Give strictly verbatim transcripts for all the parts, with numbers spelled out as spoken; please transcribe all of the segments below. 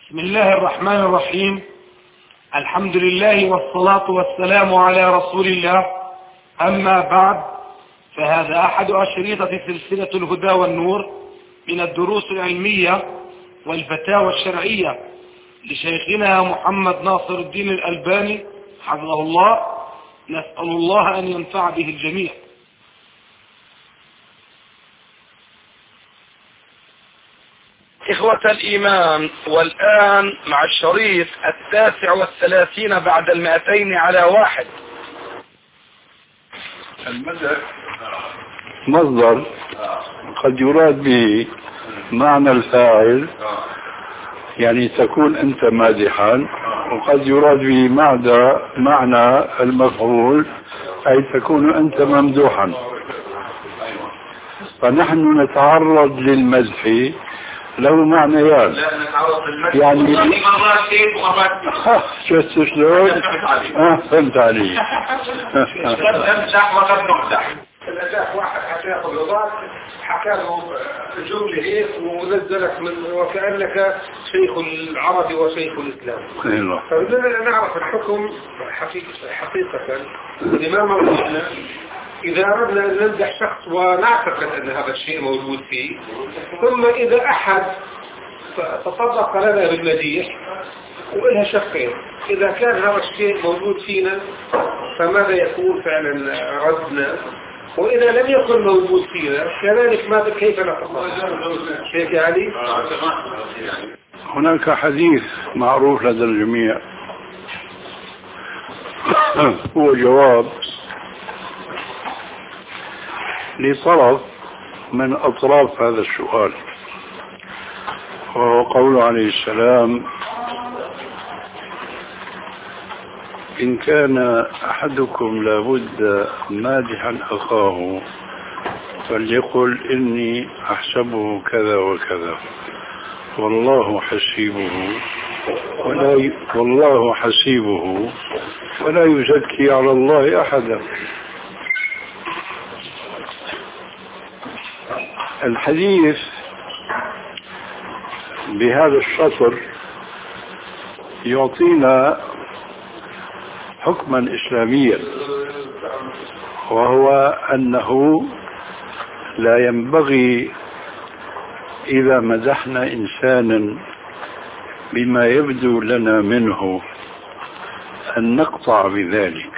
بسم الله الرحمن الرحيم. الحمد لله والصلاة والسلام على رسول الله. أما بعد، فهذا أحد أشرطة سلسلة الهدى والنور من الدروس العلمية والفتاوى الشرعية لشيخنا محمد ناصر الدين الألباني حفظه الله. نسأل الله أن ينفع به الجميع. إخوة الإيمان، والآن مع الشريط التاسع والثلاثين بعد المئتين على واحد. المدح مصدر قد يراد به معنى الفاعل، يعني تكون أنت مادحا، وقد يراد به معنى معنى المفعول، أي تكون أنت ممدوحا. فنحن نتعرض للمدح له معنيان، يعني شفت شلون؟ اه فهمت علي. تمدح وقد نمدح. الأداء واحد حتى ياخذ رضاك، حكى له جملة هيك ونزلك من وكأنك شيخ العرب وشيخ الإسلام. فبدنا نعرف الحكم حقيقة حقيقة. الإمام الرحمن إذا أردنا أن نمدح شخص ونعتقد أن هذا الشيء موجود فيه، ثم إذا أحد تطرق لنا بالمديح وإلها شقين، إذا كان هذا الشيء موجود فينا فماذا يكون فعلا ردنا، وإذا لم يكن موجود فينا كذلك ماذا كيف نتصرف؟ شيخ علي، هناك حديث معروف لدى الجميع هو جواب لطرف من أطراف هذا السؤال، وهو قوله عليه السلام: إن كان أحدكم لابد مادحا أخاه فليقل إني أحسبه كذا وكذا والله حسيبه ولا ي... والله حسيبه ولا يزكي على الله أحدا. الحديث بهذا الشطر يعطينا حكما إسلاميا، وهو أنه لا ينبغي إذا مدحنا إنسانا بما يبدو لنا منه أن نقطع بذلك،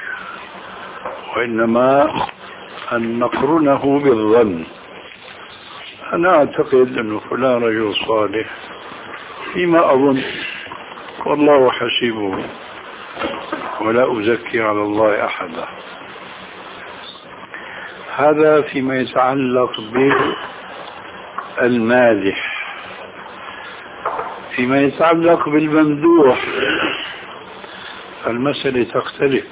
وإنما أن نقرنه بالظن. أنا أعتقد أن فلان رجل صالح فيما أظن، والله حسيبه ولا أزكي على الله أحدا. هذا فيما يتعلق بالمادح. فيما يتعلق بالممدوح المسألة تختلف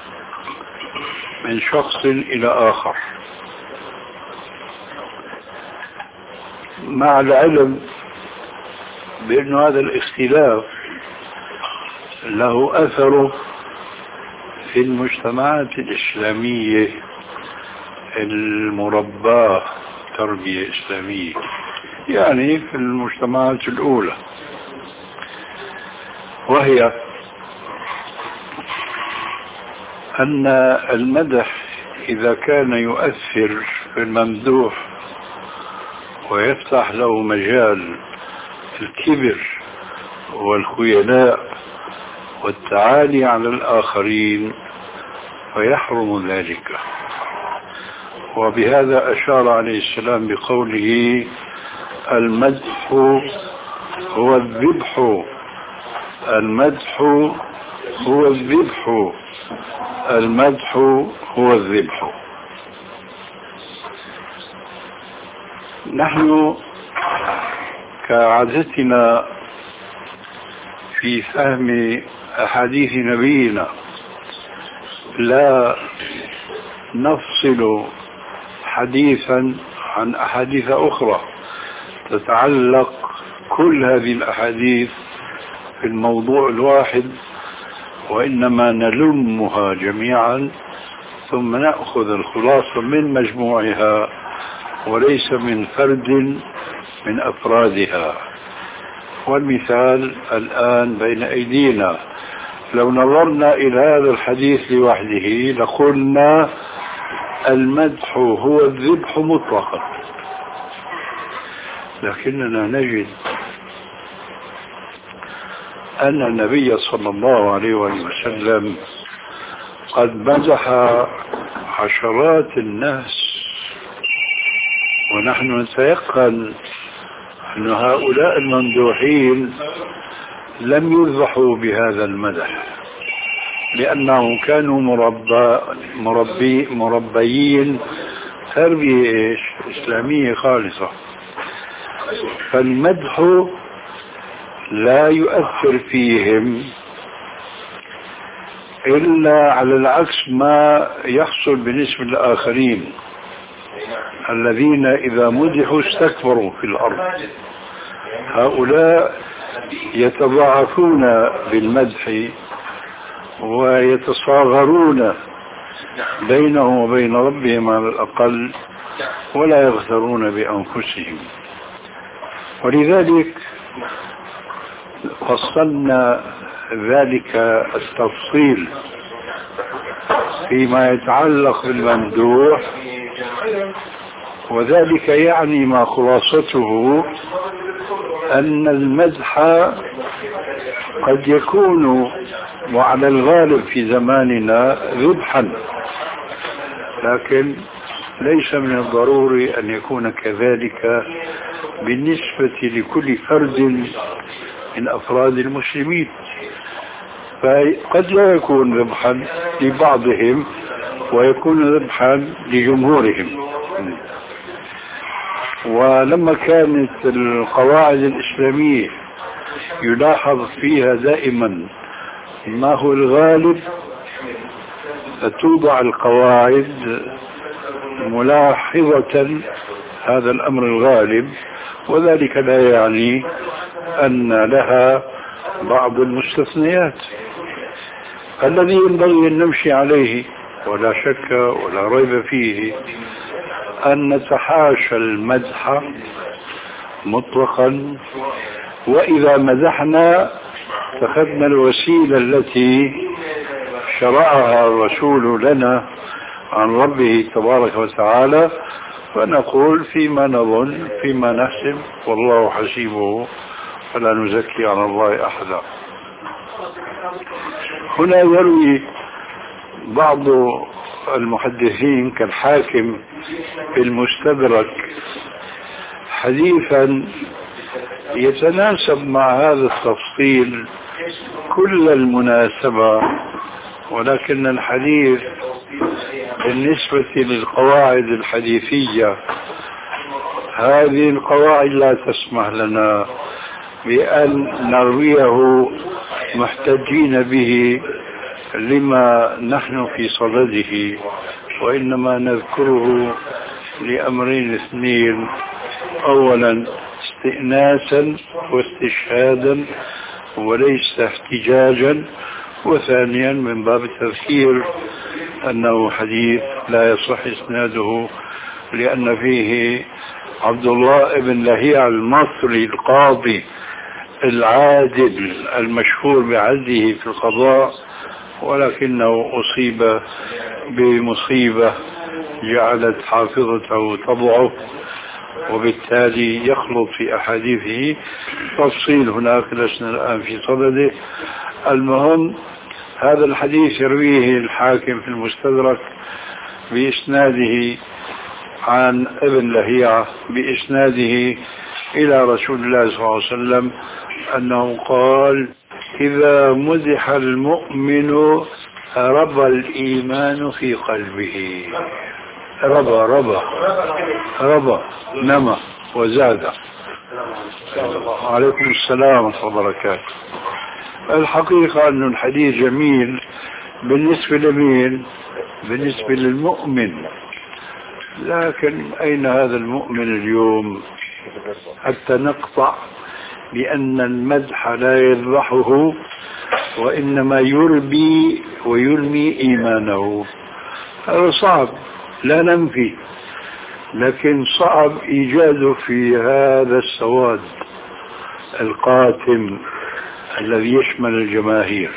من شخص إلى آخر، مع العلم بأن هذا الاختلاف له أثره في المجتمعات الإسلامية المرباة تربية إسلامية، يعني في المجتمعات الأولى، وهي أن المدح إذا كان يؤثر في الممدوح ويفتح له مجال الكبر والخيلاء والتعالي على الآخرين فيحرم ذلك. وبهذا أشار عليه السلام بقوله: المدح هو الذبح، المدح هو الذبح، المدح هو الذبح. نحن كعادتنا في فهم أحاديث نبينا لا نفصل حديثا عن أحاديث أخرى تتعلق كل هذه الأحاديث في الموضوع الواحد، وإنما نلمها جميعا ثم نأخذ الخلاصة من مجموعها وليس من فرد من أفرادها. والمثال الآن بين أيدينا. لو نظرنا إلى هذا الحديث لوحده لقلنا المدح هو الذبح مطلقا، لكننا نجد أن النبي صلى الله عليه وسلم قد مدح عشرات الناس، ونحن نتيقن أن هؤلاء الممدوحين لم يذبحوا بهذا المدح، لأنهم كانوا مربى مربي مربيين تربية إسلامية خالصة. فالمدح لا يؤثر فيهم إلا على العكس ما يحصل بالنسبة للآخرين الذين إذا مدحوا استكبروا في الأرض. هؤلاء يتضاعفون بالمدح ويتصاغرون بينهم وبين ربهم على الأقل، ولا يغترون بأنفسهم. ولذلك فصلنا ذلك التفصيل فيما يتعلق بالممدوح، وذلك يعني ما خلاصته أن المدح قد يكون وعلى الغالب في زماننا ذبحا، لكن ليس من الضروري أن يكون كذلك بالنسبة لكل فرد من أفراد المسلمين، فقد لا يكون ذبحا لبعضهم ويكون ذبحا لجمهورهم. ولما كانت القواعد الإسلامية يلاحظ فيها دائما ما هو الغالب، فتوضع القواعد ملاحظة هذا الأمر الغالب، وذلك لا يعني أن لها بعض المستثنيات. الذي ينبغي أن نمشي عليه ولا شك ولا ريب فيه أن نتحاشى المدح مطلقا، وإذا مدحنا اتخذنا الوسيلة التي شرعها الرسول لنا عن ربه تبارك وتعالى، فنقول فيما نظن فيما نحسب والله حسيبه فلا نزكي على الله أحدا. هنا يروي بعض المحدثين كالحاكم في المستدرك حديثا يتناسب مع هذا التفصيل كل المناسبة، ولكن الحديث بالنسبة للقواعد الحديثية هذه القواعد لا تسمح لنا بأن نرويه محتجين به لما نحن في صدده، وإنما نذكره لأمرين اثنين: أولا استئناسا واستشهادا وليس احتجاجا، وثانيا من باب التذكير أنه حديث لا يصح إسناده لأن فيه عبد الله بن لهيعة المصري القاضي العادل المشهور بعدله في القضاء، ولكنه أصيب بمصيبة جعلت حافظته تضعف، وبالتالي يخلط في أحاديثه. تفصيل هناك لسنا الآن في صدده. المهم هذا الحديث يرويه الحاكم في المستدرك بإسناده عن ابن لهيعة بإسناده إلى رسول الله صلى الله عليه وسلم أنه قال: إذا مدح المؤمن ربى الإيمان في قلبه. ربى ربى ربى نمى وزاد. عليكم السلام ورحمة الله وبركاته. الحقيقة أن الحديث جميل بالنسبة لمين؟ بالنسبة للمؤمن، لكن أين هذا المؤمن اليوم حتى نقطع بأن المدح لا يذبحه وإنما يربي ويرمي إيمانه؟ هذا صعب لا ننفي، لكن صعب إيجاده في هذا السواد. القاتم الذي يشمل الجماهير.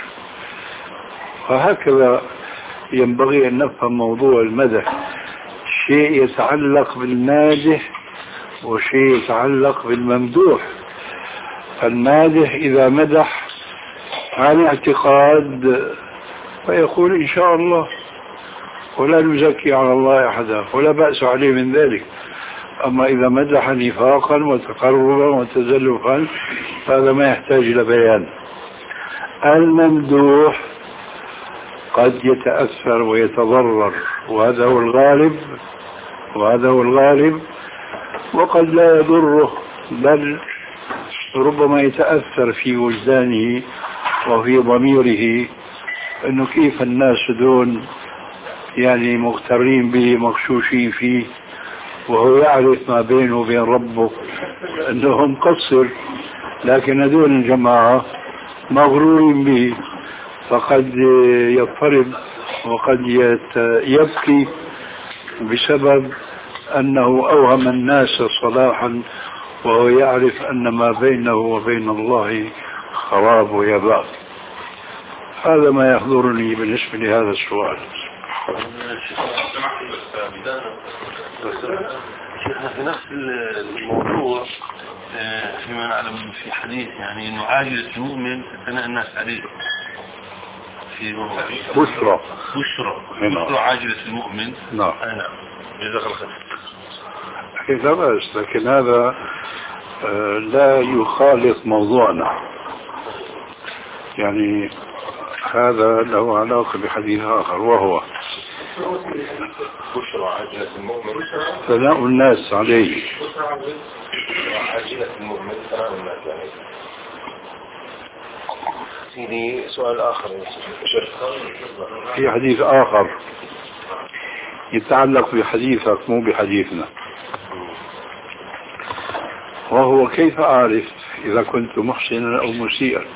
وهكذا ينبغي أن نفهم موضوع المدح، شيء يتعلق بالمادح وشيء يتعلق بالممدوح. فالمادح إذا مدح عن اعتقاد فيقول إن شاء الله ولا نزكي على الله أحدا ولا بأس عليه من ذلك. أما إذا مدح نفاقا وتقربا وتزلفا هذا ما يحتاج إلى بيان. الممدوح قد يتأثر ويتضرر، وهذا هو الغالب وهذا هو الغالب وقد لا يضره، بل ربما يتأثر في وجدانه وفي ضميره أنه كيف الناس دون يعني مغترين به مغشوشين فيه، وهو يعرف ما بينه وبين ربه أنه مقصر، لكن هذول الجماعة مغرورين به، فقد يضطرب وقد يبكي بسبب أنه أوهم الناس صلاحا وهو يعرف أن ما بينه وبين الله خراب ويباب. هذا ما يحضرني بالنسبة لهذا السؤال. شيخنا في نفس الموضوع فيما نعلم في حديث يعني انه عاجز المؤمن ثناء الناس عليه في بشرى بشرى بشرى عاجز المؤمن. نعم نعم جزاك الله خير. لا بأس، لكن هذا لا يخالط موضوعنا، يعني هذا له علاقة بحديث آخر وهو بشرى عاجلة المؤمن ثناء الناس عليه. عاجلة المؤمن ثناء الناس عليه. سيدي سؤال آخر في حديث آخر يتعلق بحديثك مو بحديثنا، وهو كيف أعرف إذا كنت محسنا أو مسيئا؟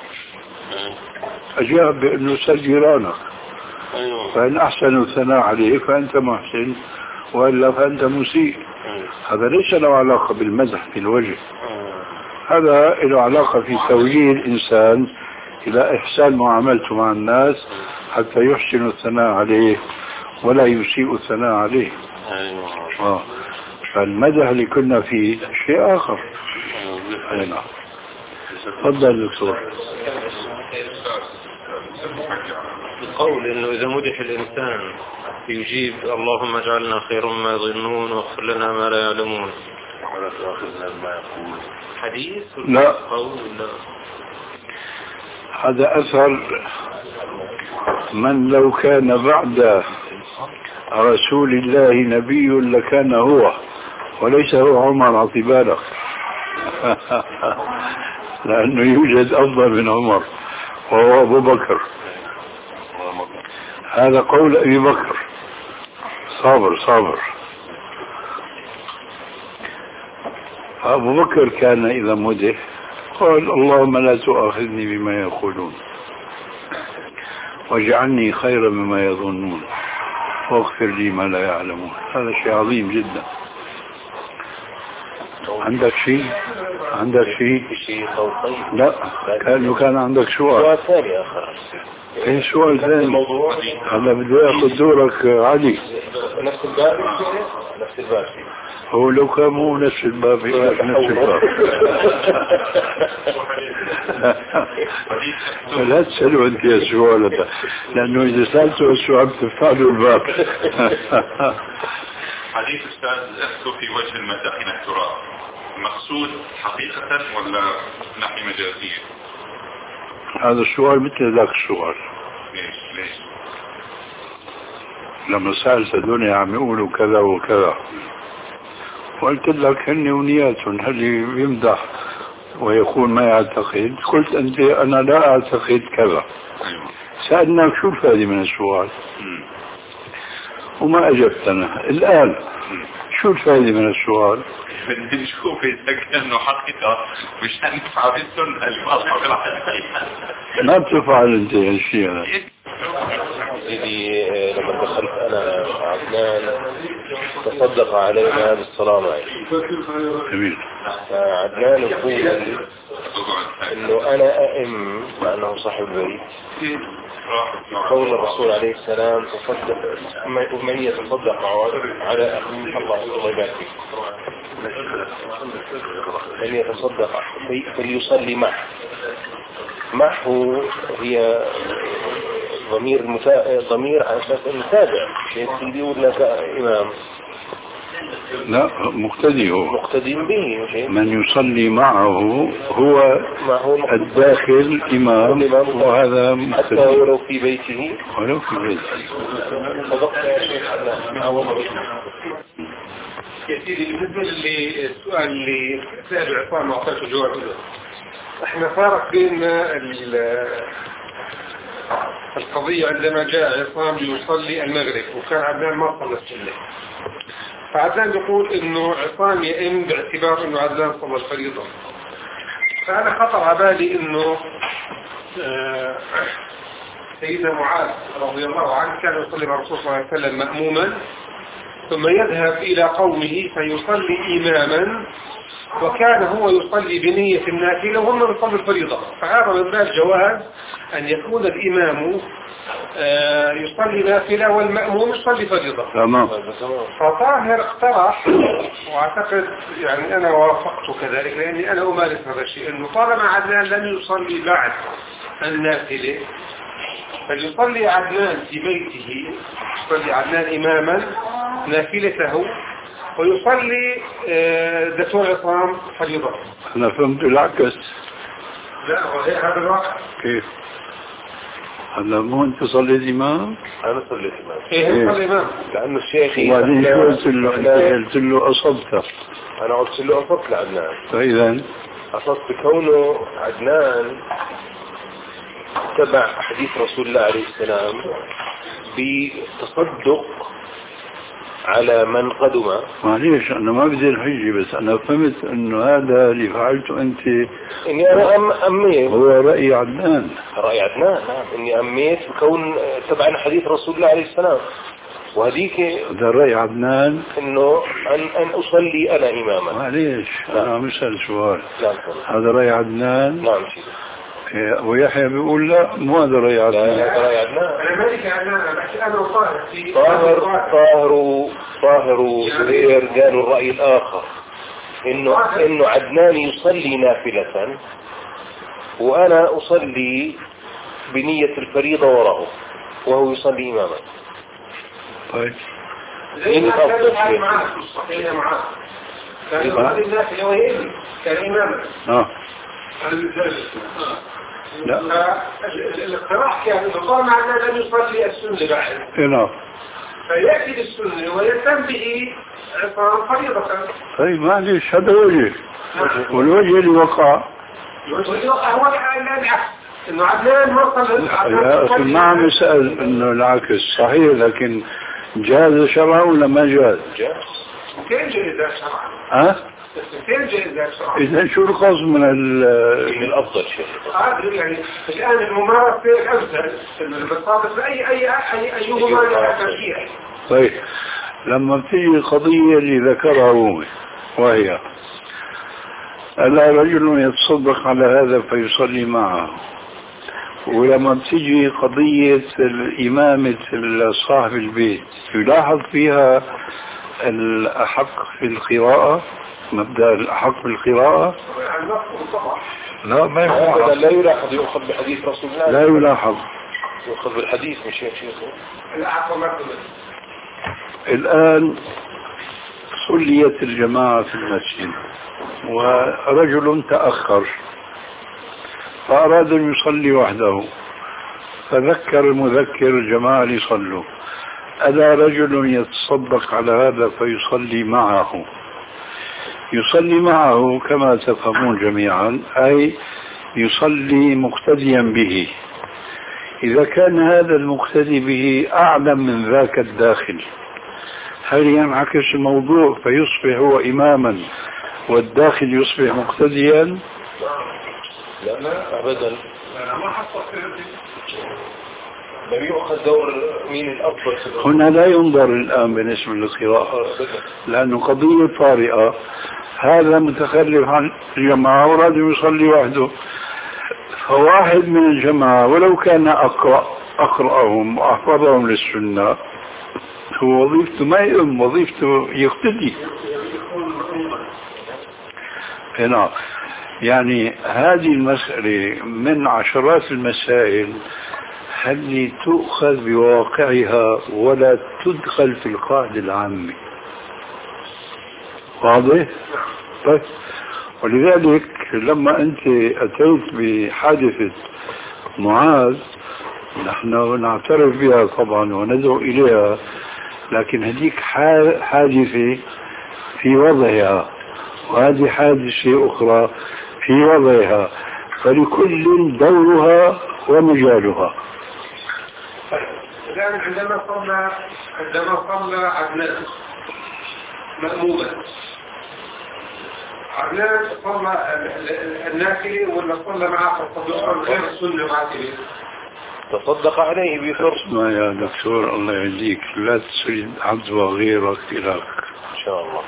أجاب بأنه سل جيرانك، فإن أحسنوا الثناء عليه فأنت محسن وإلا فأنت مسيء. هذا ليس له علاقة بالمدح في الوجه، هذا له علاقة في توجيه الإنسان إلى إحسان معاملته مع الناس حتى يحسن الثناء عليه ولا يسيء الثناء عليه. آه. فالمدح اللي كنا فيه شيء آخر. نعم. تفضل دكتور. القول انه اذا مدح الانسان يجيب اللهم اجعلنا خير مما يظنون واغفر لنا ما لا يعلمون، ولا تؤاخذنا بما يقولون، حديث لا قول لا. هذا اثر من لو كان بعد رسول الله نبي لكان هو وليس هو عمر اعتبارك لانه يوجد افضل من عمر وهو ابو بكر. هذا قول ابي بكر. صابر صابر ابو بكر كان اذا مدح قال اللهم لا تؤاخذني بما يقولون واجعلني خيرا مما يظنون واغفر لي ما لا يعلمون. هذا شيء عظيم جدا. عندك شيء عندك شيء لا كان كان عندك سؤال. سؤال ثاني آخر. ايه سؤال ثاني؟ هذا بده ياخذ دورك علي. نفس الباب نفس الباب هو لو كان مو نفس الباب نفس الباب لا تسألوا انت يا سؤال، لانه اذا سألتوا السؤال بتفعلوا الباب. حديث أستاذ أسكو في وجه المداخين التراب مقصود حقيقة ولا نحي مجازية؟ هذا السؤال مثل ذاك السؤال. ليش ليش؟ لما سألت الدنيا عم يقولوا كذا وكذا قلت لك هن ونياتهم، هل يمدح ويكون ما يعتقد؟ قلت أنت أنا لا أعتقد كذا. سألناك شو الفائدة من السؤال وما أجبتنا. الآن شو الفائدة من السؤال؟ بدي نشوف إذا كأنه حقيقة مشان نفعل السنة الفاظة ما بتفعل أنت هالشيء هذا. سيدي لما دخلت أنا عدنان تصدق علينا بالصلاة معي. جميل. عدنان يقول انه انا ائم مع انه صاحب البيت قول الرسول عليه السلام تصدق من يتصدق على الله الله يبارك فيك من يتصدق فليصلي معه معه هي ضمير متا... ضمير على اساس المتابع شيء سيدي ولا كإمام لا مقتدي هو مقتدي به شيء. من يصلي معه هو الداخل إمام وهذا مقتدي حتى ولو في بيته ولو في بيته. يا سيدي بالنسبة للسؤال اللي سأل عصام وأعطيته جواب له احنا فارق بين القضية عندما جاء عصام ليصلي المغرب وكان عدنان ما صلى السنة فعدنان يقول انه عصام يئم باعتبار انه عدنان صلى الفريضة فأنا خطر على بالي انه سيدنا معاذ رضي الله عنه كان يصلي مع الرسول صلى الله عليه وسلم مأموما ثم يذهب إلى قومه فيصلي إماما وكان هو يصلي بنية النافلة وهم يصلي الفريضة فهذا من باب جواز أن يكون الإمام يصلي نافلة والمأموم يصلي فريضة. تمام. فطاهر اقترح واعتقد يعني أنا وافقت كذلك لأني أنا أمارس هذا الشيء إنه طالما عدنان لم يصلي بعد النافلة فليصلي عدنان في بيته يصلي عدنان إماما نافلته ويصلي دكتور عصام فريضة. أنا فهمت العكس. لا هذا الواقع. كيف؟ هلا مو أنت صليت إمام؟ أنا صليت إمام. إيه صلي إمام. لأنه الشيخ وبعدين شو قلت له؟ أنت قلت له أصبت. أنا قلت له أصبت لعدنان. فإذا أصبت كونه عدنان تبع حديث رسول الله عليه السلام بتصدق على من قدم. معليش أنا ما بدي الحجة بس أنا فهمت أنه هذا اللي فعلته أنت إني أنا أم أميت هو رأي عدنان. رأي عدنان نعم إني أميت بكون تبع حديث رسول الله عليه السلام وهذيك هذا رأي عدنان إنه أن أن أصلي أنا إماما. معليش أنا عم أسأل سؤال. نعم. هذا رأي عدنان. نعم سيدي. ويحيى بيقول لا مو هذا رأي عدنان. لا رأي عدنان. أنا مالك عدنان أنا أنا وطاهر في طاهر طاهر طاهر زبير قالوا الرأي الآخر إنه إنه عدنان يصلي نافلة وأنا أصلي بنية الفريضة وراءه وهو يصلي إماما. طيب. زي ما كان معاه في الصحيح معاه. كان يصلي النافلة وهي كان إماما. آه. لا الاقتراح كان انه طالما عدنان لم يصلي السنة بعد نعم فيأتي بالسنة ويتم به عصام فريضة. طيب معليش هذا وجه والوجه اللي وقع الوجه هو العكس انه عدنان وصل يا أخي ما عم يسأل انه العكس صحيح لكن جاز شرعا ولا ما جاز؟ جاز كيف جاز شرعا؟ ها؟ إذا شو القصد من من الأفضل شيء؟ يعني الآن الممارسة أفضل بالضبط أي أي أي أيهما لا. طيب لما بتيجي القضية اللي ذكرها رومي وهي ألا رجل يتصدق على هذا فيصلي معه ولما بتيجي قضية الإمامة صاحب البيت يلاحظ فيها الأحق في القراءة مبدأ الأحق بالقراءة لا ما يلاحظ لا يلاحظ يؤخذ بحديث رسول الله لا يلاحظ يؤخذ بالحديث مش شيخ الآن صليت الجماعة في المسجد ورجل تأخر فأراد أن يصلي وحده فذكر المذكر الجماعة ليصلوا ألا رجل يتصدق على هذا فيصلي معه يصلي معه كما تفهمون جميعا أي يصلي مقتديا به. إذا كان هذا المقتدي به أعلم من ذاك الداخل هل ينعكس الموضوع فيصبح هو إماما والداخل يصبح مقتديا؟ لا لا أبدا. لم يؤخذ دور مين الأفضل؟ هنا لا ينظر الآن بالنسبة للقراءة، لأنه قضية طارئة. هذا متخلف عن الجماعة وراد يصلي وحده، فواحد من الجماعة ولو كان أقرأ أقرأهم وأحفظهم للسنة هو وظيفته ما يؤم، وظيفته يقتدي. هنا يعني هذه المسألة من عشرات المسائل هل تؤخذ بواقعها ولا تدخل في القاعدة العامة. واضح؟ طيب، ولذلك لما أنت أتيت بحادثة معاذ نحن نعترف بها طبعا وندعو إليها، لكن هذيك حادثة في وضعها وهذه حادثة أخرى في وضعها، فلكل دورها ومجالها. الآن عندما صلى عندما صلى عدنان مأموما، عدنان صلى النافلة ولا صلى معه غير السنة الراتبة؟ تصدق عليه بفرص. ما يا دكتور الله يهديك، لا تريد عدوى غيرك إلىك إن شاء الله.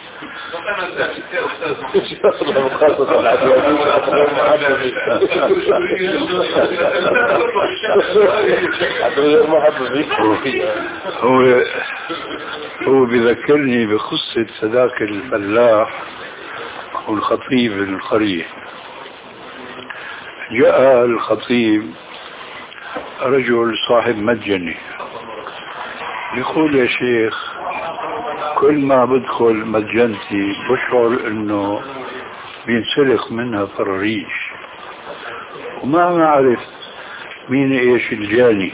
هو هو بذكرني بقصة صداق الفلاح والخطيب القرية. جاء الخطيب رجل صاحب متجنة يقول يا شيخ كل ما بدخل متجنتي بشعر انه بينسلخ منها فراريش وما نعرف مين ايش الجاني.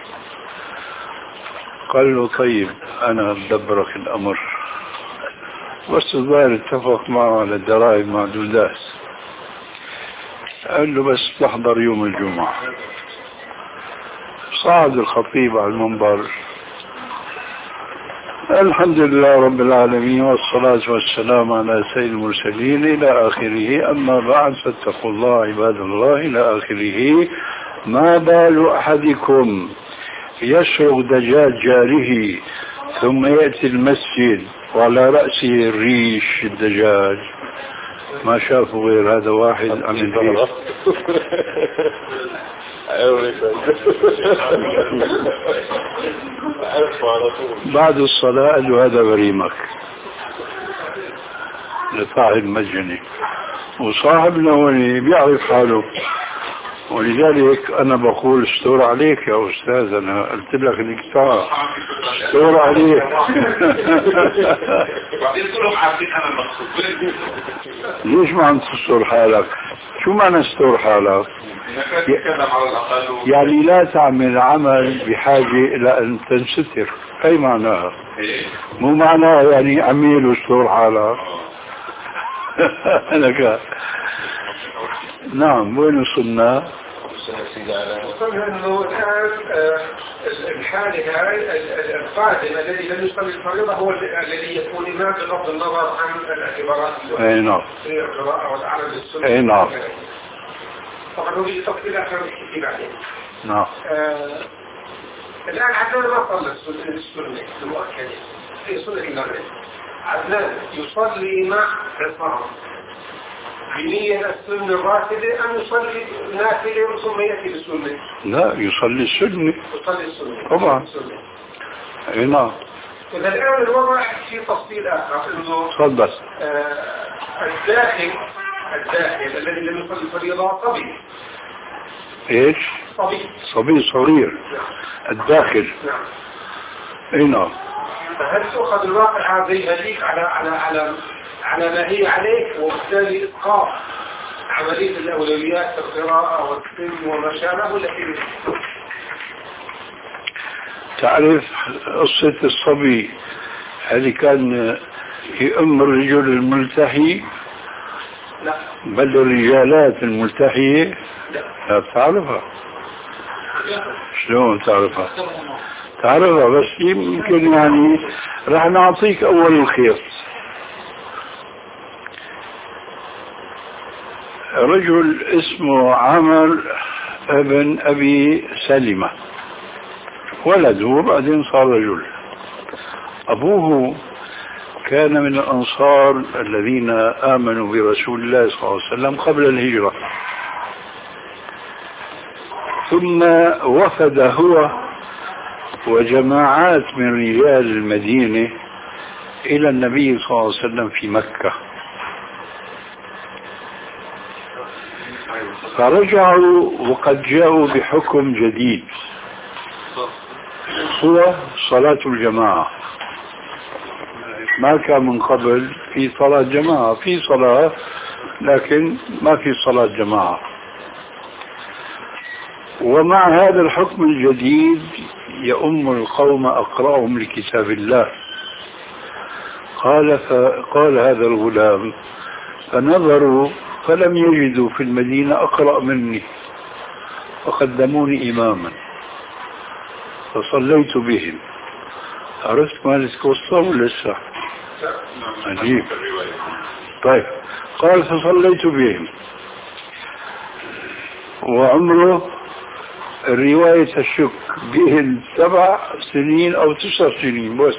قال له طيب انا بدبرك الامر، بس الظاهر اتفق معه على الدرائب معدودات. قال له بس تحضر يوم الجمعة. صعد الخطيب على المنبر، الحمد لله رب العالمين والصلاة والسلام على سيد المرسلين إلى آخره، أما بعد فاتقوا الله عباد الله إلى آخره. ما بال أحدكم يسرق دجاج جاره ثم يأتي المسجد وعلى رأسه الريش الدجاج، ما شافوا غير هذا واحد عمل فيه. بعد الصلاة قال له هذا بريمك لصاحب مجني، وصاحبنا هوني بيعرف حاله، ولذلك أنا بقول استور عليك يا أستاذ. أنا قلت لك الكتاب استور عليك. ليش ما عم تستور حالك؟ شو معنى استور حالك؟ يعني لا تعمل عمل بحاجة إلى أن تنستر. أي معناها؟ مو معناها يعني عميل واستور حالك. لك نعم. وين وصلنا؟ وصلنا انه الان الحالة هاي القادم الذي لم يصلي الفريضة هو الذي يكون امام بغض النظر عن الاعتبارات. اي نعم. القراءة والعمل بالسنة. اي نعم. طبعا هو يتفصيل اخر الكتاب بعدين. نعم. الان عدنان ما صلى السنة السنة المؤكدة في سنة المغرب. عدنان يصلي مع عصام بنية السنة الراتبة أم يصلي نافلة ثم يأتي بالسنة؟ لا، يصلي السنة. يصلي السنة طبعا. اي نعم. إذا الآن الوضع في تفصيل آخر إنه تفضل. آه الداخل الداخل الذي لم يصلي الفريضة صبي. ايش؟ صبي. صبي صغير. الداخل. نعم. اي نعم. فهل تأخذ الواقع زي هذيك على على على على ما هي عليك، وبالتالي إسقاط عملية الأولويات في القراءة والسن وما شابه؟ لكن تعرف قصة الصبي هذه كان يؤم الرجل الملتحي؟ لا. بل الرجالات الملتحية؟ لا. لا تعرفها. شلون تعرفها؟ تعرفها بس يمكن يعني راح نعطيك أول الخيط. رجل اسمه عمر ابن أبي سلمة ولد وبعدين صار رجل. أبوه كان من الأنصار الذين آمنوا برسول الله صلى الله عليه وسلم قبل الهجرة، ثم وفد هو وجماعات من رجال المدينة إلى النبي صلى الله عليه وسلم في مكة، فرجعوا وقد جاءوا بحكم جديد هو صلاة الجماعة. ما كان من قبل في صلاة جماعة، في صلاة لكن ما في صلاة جماعة. ومع هذا الحكم الجديد يؤم القوم أقرأهم لكتاب الله. قال فقال هذا الغلام فنظروا فلم يجدوا في المدينة أقرأ مني فقدموني إماما فصليت بهم. عرفت مالك قصة ولا لسه؟ عجيب. طيب قال فصليت بهم وعمره الرواية الشك بهم سبع سنين أو تسع سنين بس.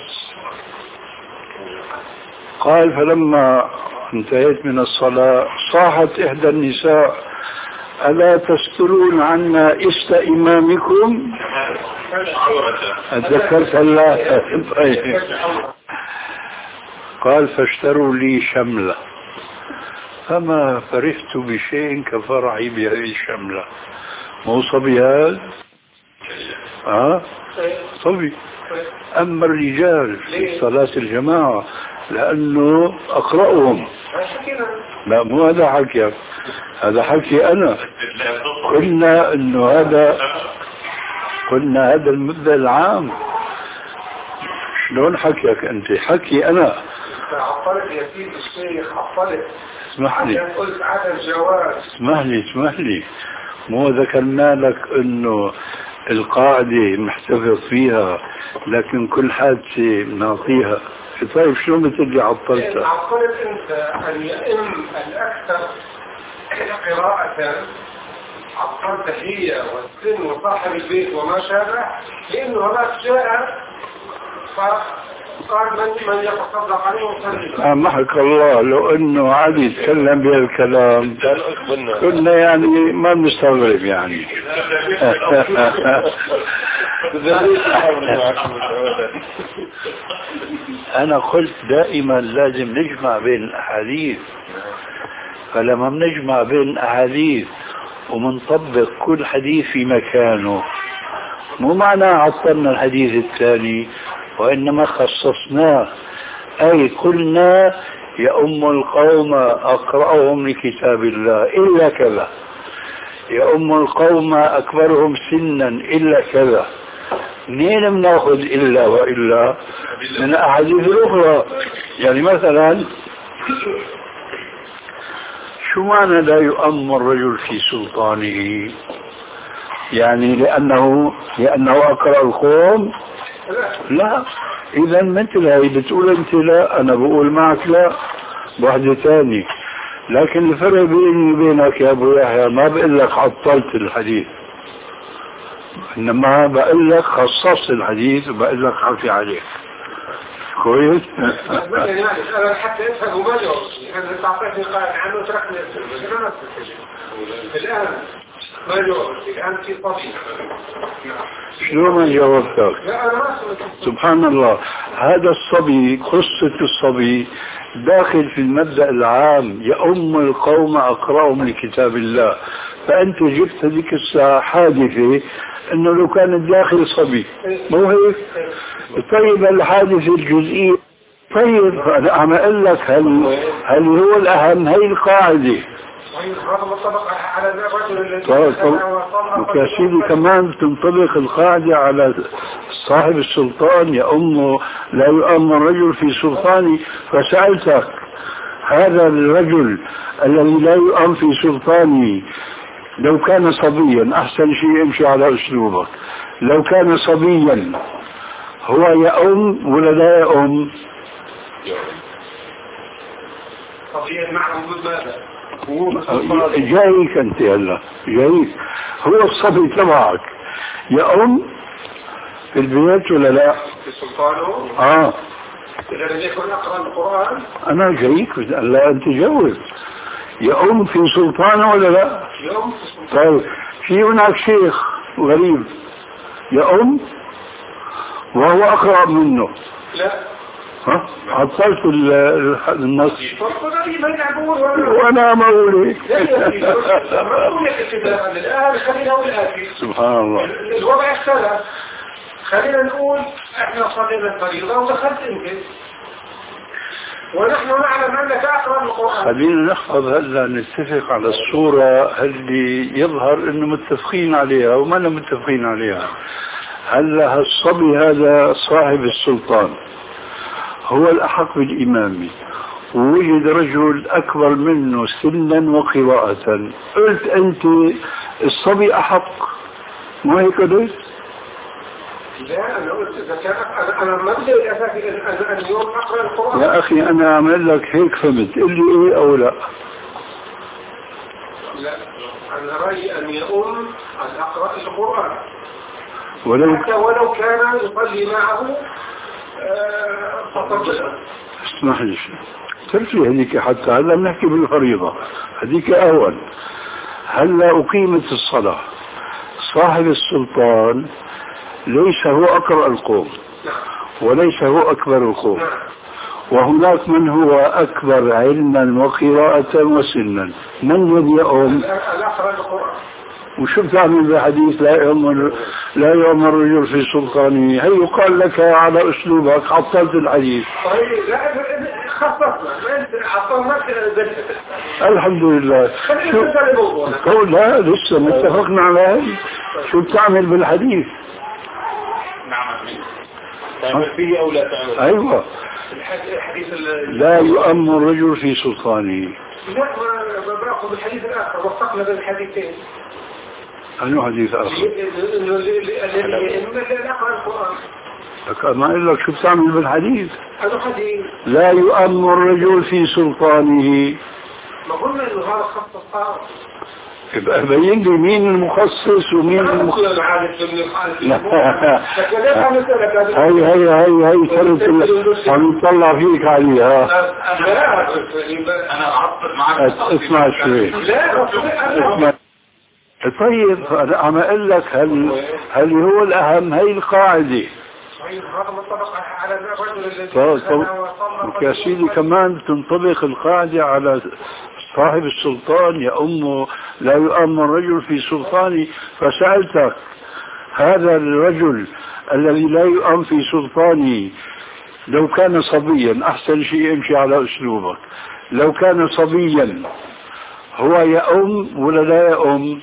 قال فلما انتهيت من الصلاة صاحت إحدى النساء ألا تسترون عنا إست إمامكم؟ أتذكرت الله. قال فاشتروا لي شملة، فما فرحت بشيء كفرحي بهذه الشملة. مو صبي هذا؟ ها؟ صبي. أما الرجال في صلاة الجماعة لأنه أقرأهم. لا مو هذا حكي، هذا حكي أنا. قلنا إنه هذا قلنا هذا المبدأ العام. شلون حكيك أنت؟ حكي أنا. عطلت يا سيدي الشيخ، عطلت. اسمح لي. قلت عدم جواز. اسمح لي اسمح لي. مو ذكرنا لك إنه القاعدة محتفظ فيها لكن كل حادثة نعطيها. طيب شلون بتجي عطلتها؟ عطلت أنت أن يئم الأكثر قراءة، عطلت هي والسن وصاحب البيت وما شابه، لأنه هناك جاء فقال من من يتصدق عليه وصلي. محك الله لو انه عاد يتكلم بهالكلام كنا يعني ما بنستغرب يعني. انا قلت دائما لازم نجمع بين الاحاديث، فلما بنجمع بين الاحاديث ومنطبق كل حديث في مكانه مو معناه عطلنا الحديث الثاني، وإنما خصصناه. أي قلنا يؤم القوم أقرأهم لكتاب الله إلا كذا، يؤم القوم أكبرهم سنا إلا كذا. منين بناخذ إلا وإلا؟ من الأحاديث الأخرى. يعني مثلا شو معنى لا يؤم الرجل في سلطانه؟ يعني لأنه لأنه أقرأ القوم؟ لا. إذا مثل هاي بتقول أنت لا، أنا بقول معك لا، واحدة ثانية. لكن الفرق بيني وبينك يا أبو يحيى ما بقول لك عطلت الحديث، إنما بقول لك خصصت الحديث وبقول لك عفي عليه. كويس؟ أنا حتى أفهم وما جاوبني، أنا تعطيتني قاعدة عنه تركني أنا الآن ما جاوبتك. الآن في طبيعي. شنو ما جاوبتك؟ سبحان الله. هذا الصبي، قصة الصبي داخل في المبدأ العام يؤم القوم أقرأهم لكتاب الله. فأنت جبت هذيك الساعة حادثة إنه لو كان الداخل صبي، مو هيك؟ طيب الحادثة الجزئية. طيب أنا عم أقول لك هل هل هو الأهم؟ هي القاعدة. يا سيدي كمان تنطبق القاعدة على صاحب السلطان، يؤم لا يؤم الرجل في سلطانه. فسألتك هذا الرجل الذي لا يؤم في سلطانه لو كان صبيا، أحسن شيء امشي على أسلوبك، لو كان صبيا هو يؤم ولا لا يؤم؟ صبيا مع وجود ماذا؟ جايك انت هلا جايك. هو الصبي تبعك يؤم في البيت ولا لا؟ في سلطانه؟ اه إذا لم يكن أقرأ القرآن؟ أنا جايك لا أنت جاوب. يؤم في سلطانه ولا لا؟ يؤم في سلطانه. طيب في هناك شيخ غريب يؤم وهو أقرأ منه. لا. ها؟ عطلت النص. وأنا ما أقول هيك. الآن خلينا نقول الآتي. سبحان الله. الوضع اختلف. خلينا نقول احنا صلينا الفريضة ودخلت انت ونحن نعلم انك اقرأ القرآن. خلينا نحفظ هلا نتفق على الصورة اللي يظهر انه متفقين عليها وما لا متفقين عليها. هلا هالصبي هذا صاحب السلطان هو الأحق بالإمامة ووجد رجل أكبر منه سنا وقراءة، قلت أنت الصبي أحق، مو هيك قلت؟ لا أنا قلت إذا كان أنا أنا ما بدي الأساسي أن أن اليوم أقرأ القرآن. يا أخي أنا أعمل لك هيك فهمت، قل لي إيه أو لا؟ لا أنا رأيي أن يؤم أن أقرأ القرآن ولو حتى ولو كان يصلي معه فقط. اسمح لي ترفي هذيك حتى هلا بنحكي بالفريضة هذيك أول. هلا أقيمت الصلاة صاحب السلطان ليس هو أقرأ القوم وليس هو أكبر القوم، وهناك من هو أكبر علما وقراءة وسنا، من الذي يؤم؟ وشو بتعمل بالحديث لا يؤمر لا يؤمر الرجل في سلطانه؟ هي يقال لك على أسلوبك عطلت الحديث. الحمد لله. شو لا لسه ما اتفقنا على هذه. شو بتعمل بالحديث؟ نعم تعمل فيه أو لا تعمل؟ أيوة الحديث لا يؤم الرجل في سلطانه. لا ما بناخذ الحديث الآخر وفقنا بين الحديثين. أنه حديث آخر؟ إنه الذي نقرأ القرآن. ما أقول لك شو بتعمل بالحديث؟ هذا حديث. لا يؤم الرجل في سلطانه. ما قلنا إنه هذا خط الطاعة. يبقى بين لي مين المخصص ومين المخصص. هاي هاي هاي هاي صرت عم يطلع فيك عليها. أنا أعطل معك. اسمع شوي. اسمع. طيب أنا عم أقول لك هل هل هو الأهم هي القاعدة. يا سيدي كمان تنطبق القاعدة على صاحب السلطان يؤم لا يؤم الرجل في سلطانه. فسألتك هذا الرجل الذي لا يؤم في سلطانه لو كان صبيا، أحسن شيء امشي على أسلوبك، لو كان صبيا هو يؤم ولا لا يؤم؟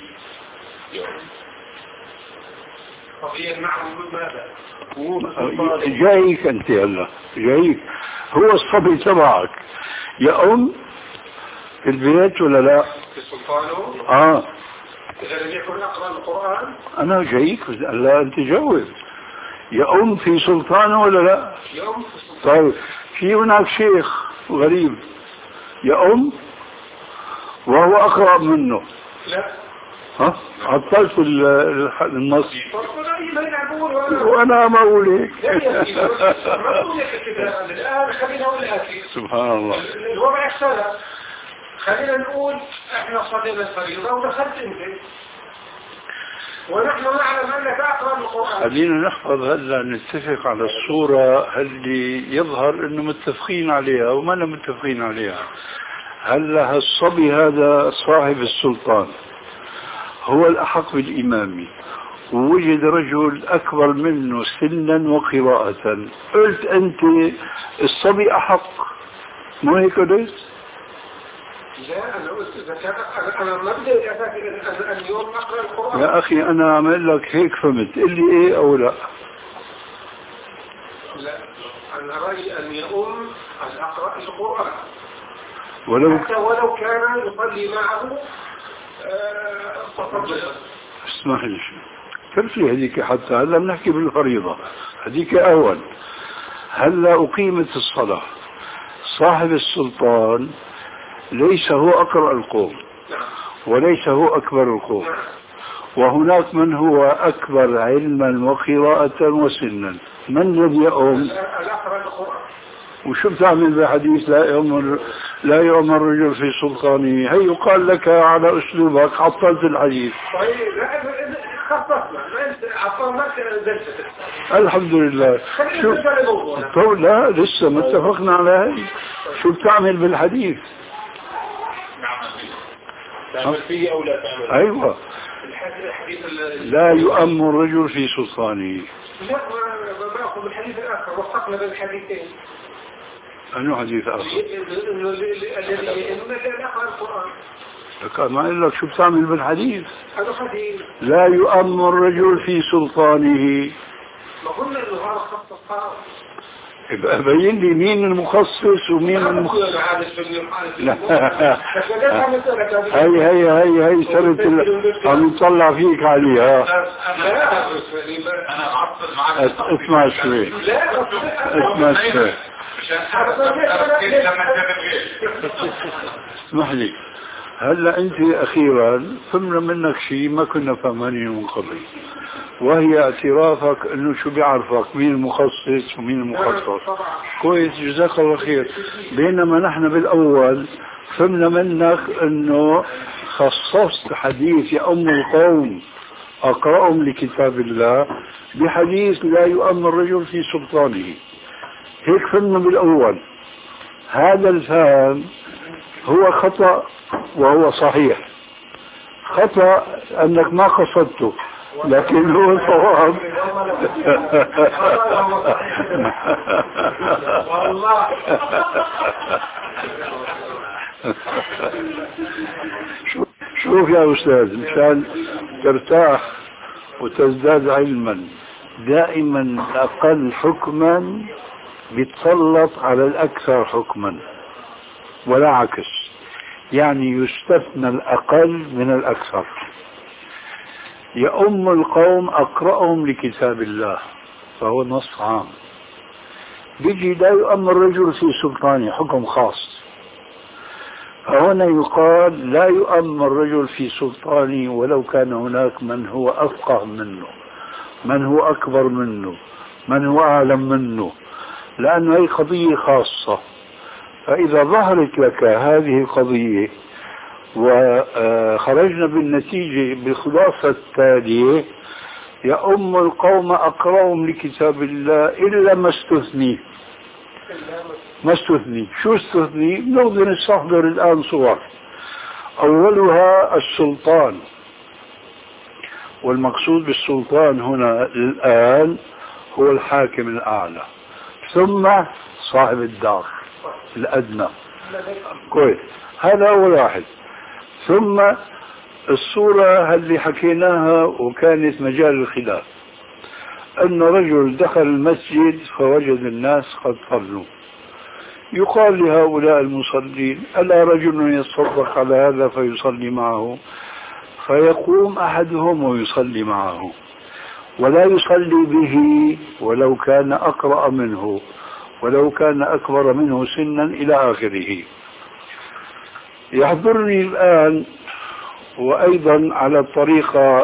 صبيا معه ماذا؟ جايك أنت هلا جايك هو الصبي تبعك يؤم في البيت ولا لا؟ في سلطانه؟ اه إذا لم يكن أقرأ القرآن؟ أنا جايك لا أنت جاوب. يؤم في سلطانه ولا لا؟ يؤم في سلطانه. طيب في هناك شيخ غريب يؤم وهو أقرأ منه. لا. ها؟ عطلت النص. وأنا ما أقول هيك. الآن خلينا نقول الآتي. سبحان الله. الوضع اختلف. خلينا نقول احنا صلينا الفريضة ودخلت انت ونحن نعلم انك اقرأ القرآن. خلينا نحفظ هلا نتفق على الصورة اللي يظهر انه متفقين عليها وما لا متفقين عليها. هلا هالصبي هذا صاحب السلطان هو الأحق بالإمامة ووجد رجل أكبر منه سنا وقراءة، قلت أنت الصبي أحق، مو هيك قلت؟ لا أنا قلت إذا كان أنا ما بدي الأساسي أن اليوم أقرأ القرآن. يا أخي أنا أعمل لك هيك فهمت، قل لي إيه أو لا؟ لا أنا رأيي أن يؤم أن أقرأ القرآن ولو حتى ولو كان يصلي معه فقط. اسمح لي ترفي هذيك حتى هلا بنحكي بالفريضة هذيك أول. هلا أقيمت الصلاة صاحب السلطان ليس هو أقرأ القوم وليس هو أكبر القوم، وهناك من هو أكبر علما وقراءة وسنا، من الذي يؤم؟ وشو بتعمل بحديث لا يؤمر لا يؤمر الرجل في سلطانه؟ هي يقال لك على أسلوبك عطلت الحديث. الحمد لله. شو لا لسه ما اتفقنا على هاي. شو بتعمل بالحديث؟ تعمل فيه أو لا تعمل؟ أيوة. لا يؤم الرجل في سلطانه. لا باخذ الحديث الآخر، وفقنا بين الحديثين. أنه حديث آخر؟ الذي الآخر القرآن. لك ما أقول لك شو بتعمل بالحديث؟ هذا حديث. لا يؤم الرجل في سلطانه. ما قلنا إنه هذا خصص خاص. يبقى بين لي مين المخصص ومين المخصص. لا هي هي هي هي سنة عم نطلع فيك عليها. انا اعطل معك. اسمع شوي اسمع شوي اسمح لي. هلا انت اخيرا فهمنا منك شيء ما كنا فهمانين من قبل، وهي اعترافك انه شو بيعرفك مين المخصص ومين المخصص. كويس جزاك الله خير. بينما نحن بالاول فهمنا منك انه خصصت حديث يا ام القوم اقرأهم لكتاب الله بحديث لا يؤم الرجل في سلطانه. هيك فهمنا بالاول. هذا الفهم هو خطأ وهو صحيح. خطأ أنك ما قصدته، لكن هو صواب. شوف يا أستاذ، مشان ترتاح وتزداد علما، دائما الأقل حكما بيتسلط على الأكثر حكما ولا عكس. يعني يستثنى الأقل من الأكثر. يؤم القوم أقرأهم لكتاب الله، فهو نص عام. بيجي لا يؤم الرجل في سلطانه، حكم خاص. فهنا يقال لا يؤم الرجل في سلطانه ولو كان هناك من هو أفقه منه، من هو أكبر منه، من هو أعلم منه، لأن هذه قضية خاصة. فإذا ظهرت لك هذه القضية وخرجنا بالنتيجة بالخلاصة التالية: يؤم القوم أقرأهم لكتاب الله إلا ما استثني. ما استثني. شو استثني؟ نقدر نستحضر الآن صور. أولها السلطان، والمقصود بالسلطان هنا الآن هو الحاكم الأعلى، ثم صاحب الدار الأدنى. كويس، هذا أول واحد. ثم الصورة اللي حكيناها وكانت مجال الخلاف، أن رجل دخل المسجد فوجد الناس قد صلوا، يقال لهؤلاء المصلين: ألا رجل يتصدق على هذا فيصلي معه؟ فيقوم أحدهم ويصلي معه، ولا يصلي به ولو كان أقرأ منه، ولو كان أكبر منه سنا إلى آخره. يحضرني الآن وأيضا على الطريقة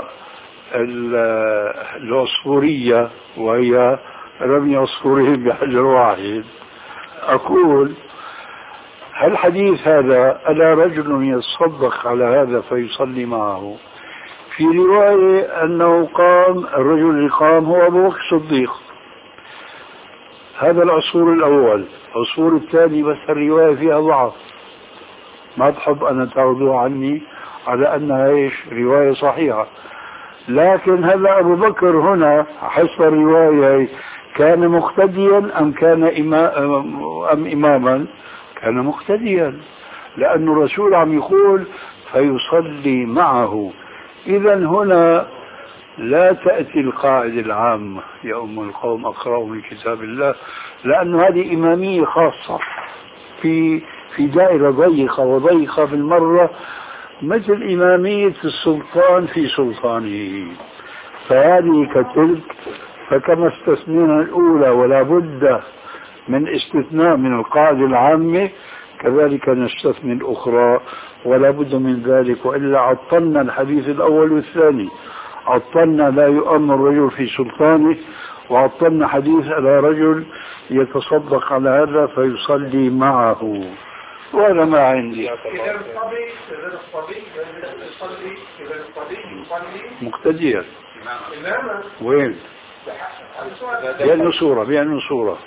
العصفورية، وهي رمي عصفورين بحجر واحد، أقول: هل حديث هذا ألا رجل يتصدق على هذا فيصلي معه، في رواية أنه قام الرجل اللي قام هو أبو بكر الصديق. هذا العصفور الأول. العصفور الثاني بس الرواية فيها ضعف، ما بحب أنا تعرضوها عني على أنها إيش رواية صحيحة. لكن هذا أبو بكر هنا حسب الرواية كان مقتديا أم كان إما أم إماما؟ كان مقتديا، لأن الرسول عم يقول فيصلي معه. إذا هنا لا تأتي القاعدة العامة يا أم القوم أقرأوا من كتاب الله، لأن هذه إمامية خاصة في في دائرة ضيقة وضيقة بالمرة، مثل إمامية السلطان في سلطانه. فهذه كتلك، فكما استثنينا الأولى ولا بد من استثناء من القاعدة العامة، كذلك نستثني الأخرى ولا بد من ذلك، وإلا عطلنا الحديث الأول والثاني. عطلنا لا يؤمن الرجل في سلطانه، وعطلنا حديث على رجل يتصدق على هذا فيصلي معه، وأنا ما عندي. إذا الصبي إذا الصبي يصلي إذا الصبي يصلي مقتديا إماما وين؟ بأنه صورة بأنه صورة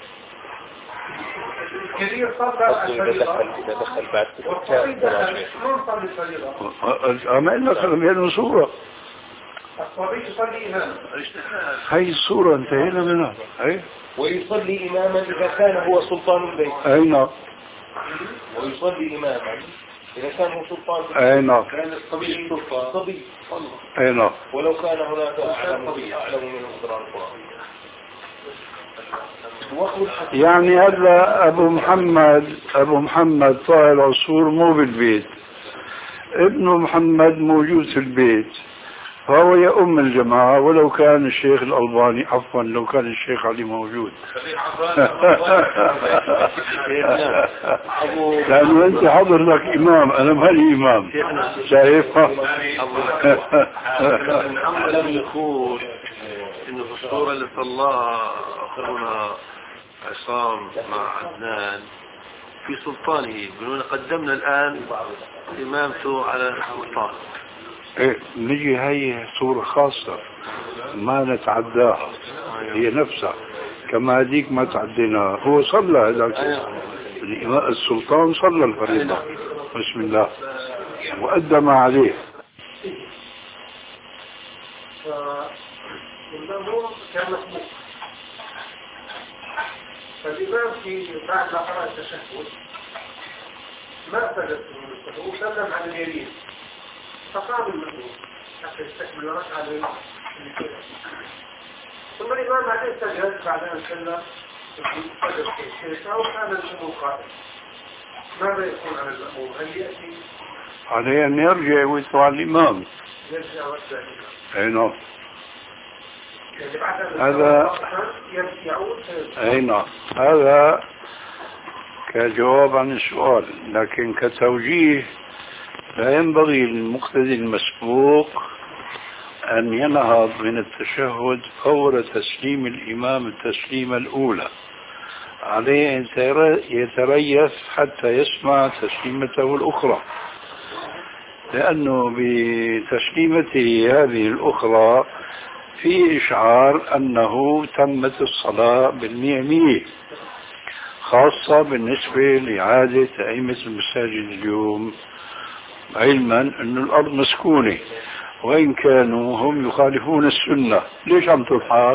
الكبير صلى الفريضة إذا دخل بعد والصبي دخل شلون صلي الفريضة؟ أما إلا بأنه صورة. الصبي يصلي إماما. هاي الصورة انتهينا منها. هاي ويصلي إماما إذا كان هو سلطان البيت. أي نعم. ويصلي إماما إذا كان هو سلطان البيت. أي نعم. كان الصبي سلطان. صبي. أي نعم. ولو كان هناك أعلم أعلم من القرآن القرآن. يعني هذا أبو محمد أبو محمد طاهر العصفور مو بالبيت، ابنه محمد موجود في البيت، فهو يؤم الجماعة ولو كان الشيخ الألباني، عفوا لو كان الشيخ علي موجود. لأنه أنت حضرتك إمام، أنا مالي إمام، شايف؟ لم يقول إنه في الصورة اللي صلاها أخونا عصام مع عدنان في سلطانه، يقولون قدمنا الآن إمامته على السلطان. إيه نجي هاي صورة خاصة ما نتعداها، هي نفسها كما هذيك ما تعديناها. هو صلى هذاك السلطان صلى الفريضة بسم الله وأدى ما عليه. فالمأموم كان مسبوق، فالإمام في بعد ما قرأ التشهد ما سجد وسلم على اليمين، فقام المأموم حتى يستكمل ركعة اللي كده، ثم الإمام بعدين سجد بعد أن سلم سجد في الشيخة وكان المأموم قائم. ماذا يكون على المأموم؟ هل يأتي عليه أن يرجع ويطلع الإمام؟ يرجع ويطلع أي نعم. يعني هذا أي نعم، هذا كجواب عن السؤال، لكن كتوجيه لا ينبغي للمقتدي المسبوق أن ينهض من التشهد فور تسليم الإمام التسليمة الأولى، عليه أن يتريث حتى يسمع تسليمته الأخرى، لأنه بتسليمته هذه الأخرى في إشعار أنه تمت الصلاة بالمئة مئة، خاصة بالنسبة لعادة أئمة المساجد اليوم، علما أن الأرض مسكونة وإن كانوا هم يخالفون السنة. ليش عم تضحك؟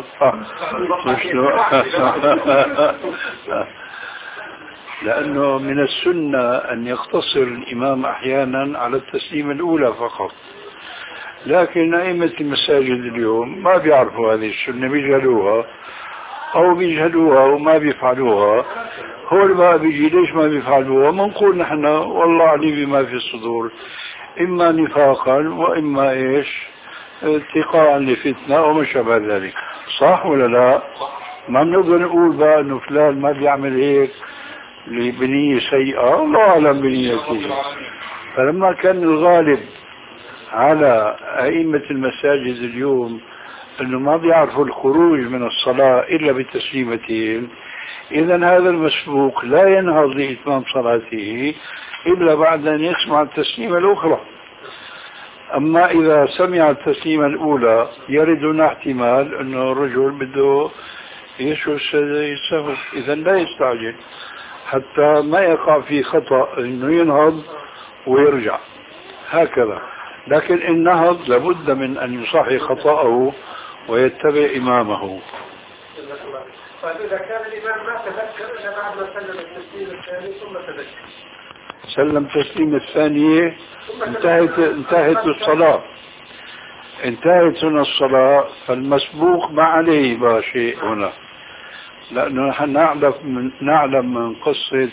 لأنه من السنة أن يقتصر الإمام أحيانا على التسليم الأولى فقط، لكن أئمة المساجد اليوم ما بيعرفوا هذه السنة، بيجهلوها أو بيجهلوها وما بيفعلوها. هو بقى بيجي ليش ما بيفعلوها؟ منقول نحن والله علي بما في الصدور، إما نفاقا وإما إيش اتقاء لفتنة وما شابه ذلك. صح ولا لا؟ ما بنقدر نقول بقى إنه فلان ما بيعمل هيك لبنية سيئة، الله أعلم بنيته. فلما كان الغالب على أئمة المساجد اليوم أنه ما بيعرفوا الخروج من الصلاة إلا بتسليمتين، إذن هذا المسبوق لا ينهض لإتمام صلاته إلا بعد أن يسمع التسليمة الأخرى. أما إذا سمع التسليمة الأولى يرد هنا احتمال أنه الرجل بده يشعر السهو، إذن لا يستعجل حتى ما يقع في خطأ أنه ينهض ويرجع هكذا. لكن النهض لابد من أن يصحح خطأه ويتبع إمامه. فإذا كان الإمام ما تذكر إلا بعد ما سلم التسليم الثاني ثم تذكر سلم تسليم الثانية انتهت انتهت الصلاة انتهت هنا الصلاة، فالمسبوق ما عليه بقى شيء هنا، لأنه نحن نعلم من نعلم من قصة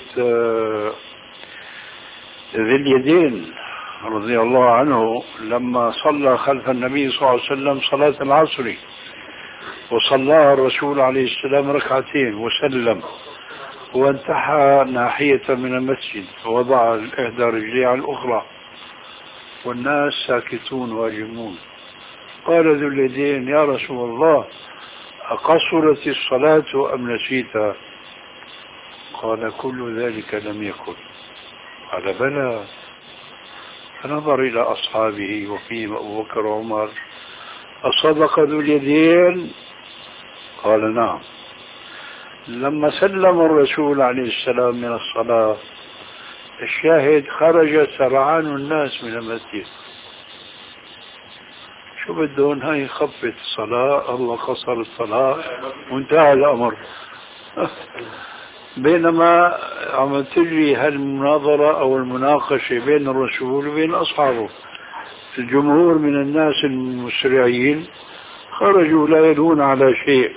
ذي اليدين رضي الله عنه لما صلى خلف النبي صلى الله عليه وسلم صلاة العصر، وصلى الرسول عليه السلام ركعتين وسلم، وانتحى ناحية من المسجد ووضع إحدى رجليه على الأخرى والناس ساكتون واجمون، قال ذو اليدين يا رسول الله أقصرت الصلاة أم نسيتها؟ قال كل ذلك لم يكن. قال بلى. فنظر إلى أصحابه وفيهم أبو بكر وعمر أصدق ذو اليدين؟ قال نعم. لما سلم الرسول عليه السلام من الصلاة الشاهد خرج سرعان الناس من المسجد. شو بدون هاي خفت الصلاة الله قصر الصلاة وانتهى الأمر. بينما عم تجري هالمناظرة أو المناقشة بين الرسول وبين أصحابه الجمهور من الناس المسرعين خرجوا لا يدون على شيء.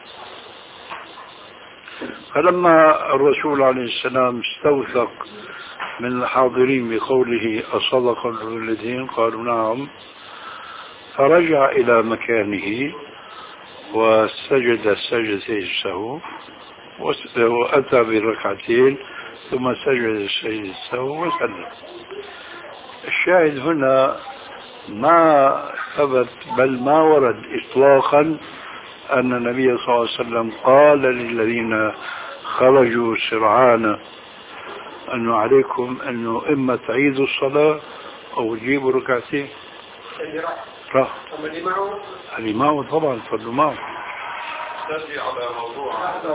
فلما الرسول عليه السلام استوثق من الحاضرين بقوله أصدق ذو اليدين قالوا نعم، فرجع إلى مكانه وسجد سجدتي السهو وأتى بركعتين ثم سجد سجد السهو وسلم. الشاهد هنا ما ثبت بل ما ورد إطلاقا أن النبي صلى الله عليه وسلم قال للذين خرجوا سرعان أنه عليكم أنه إما تعيدوا الصلاة أو تجيبوا ركعتين. راح اللي معه اللي معه طبعا فضلوا معه. تجي على موضوع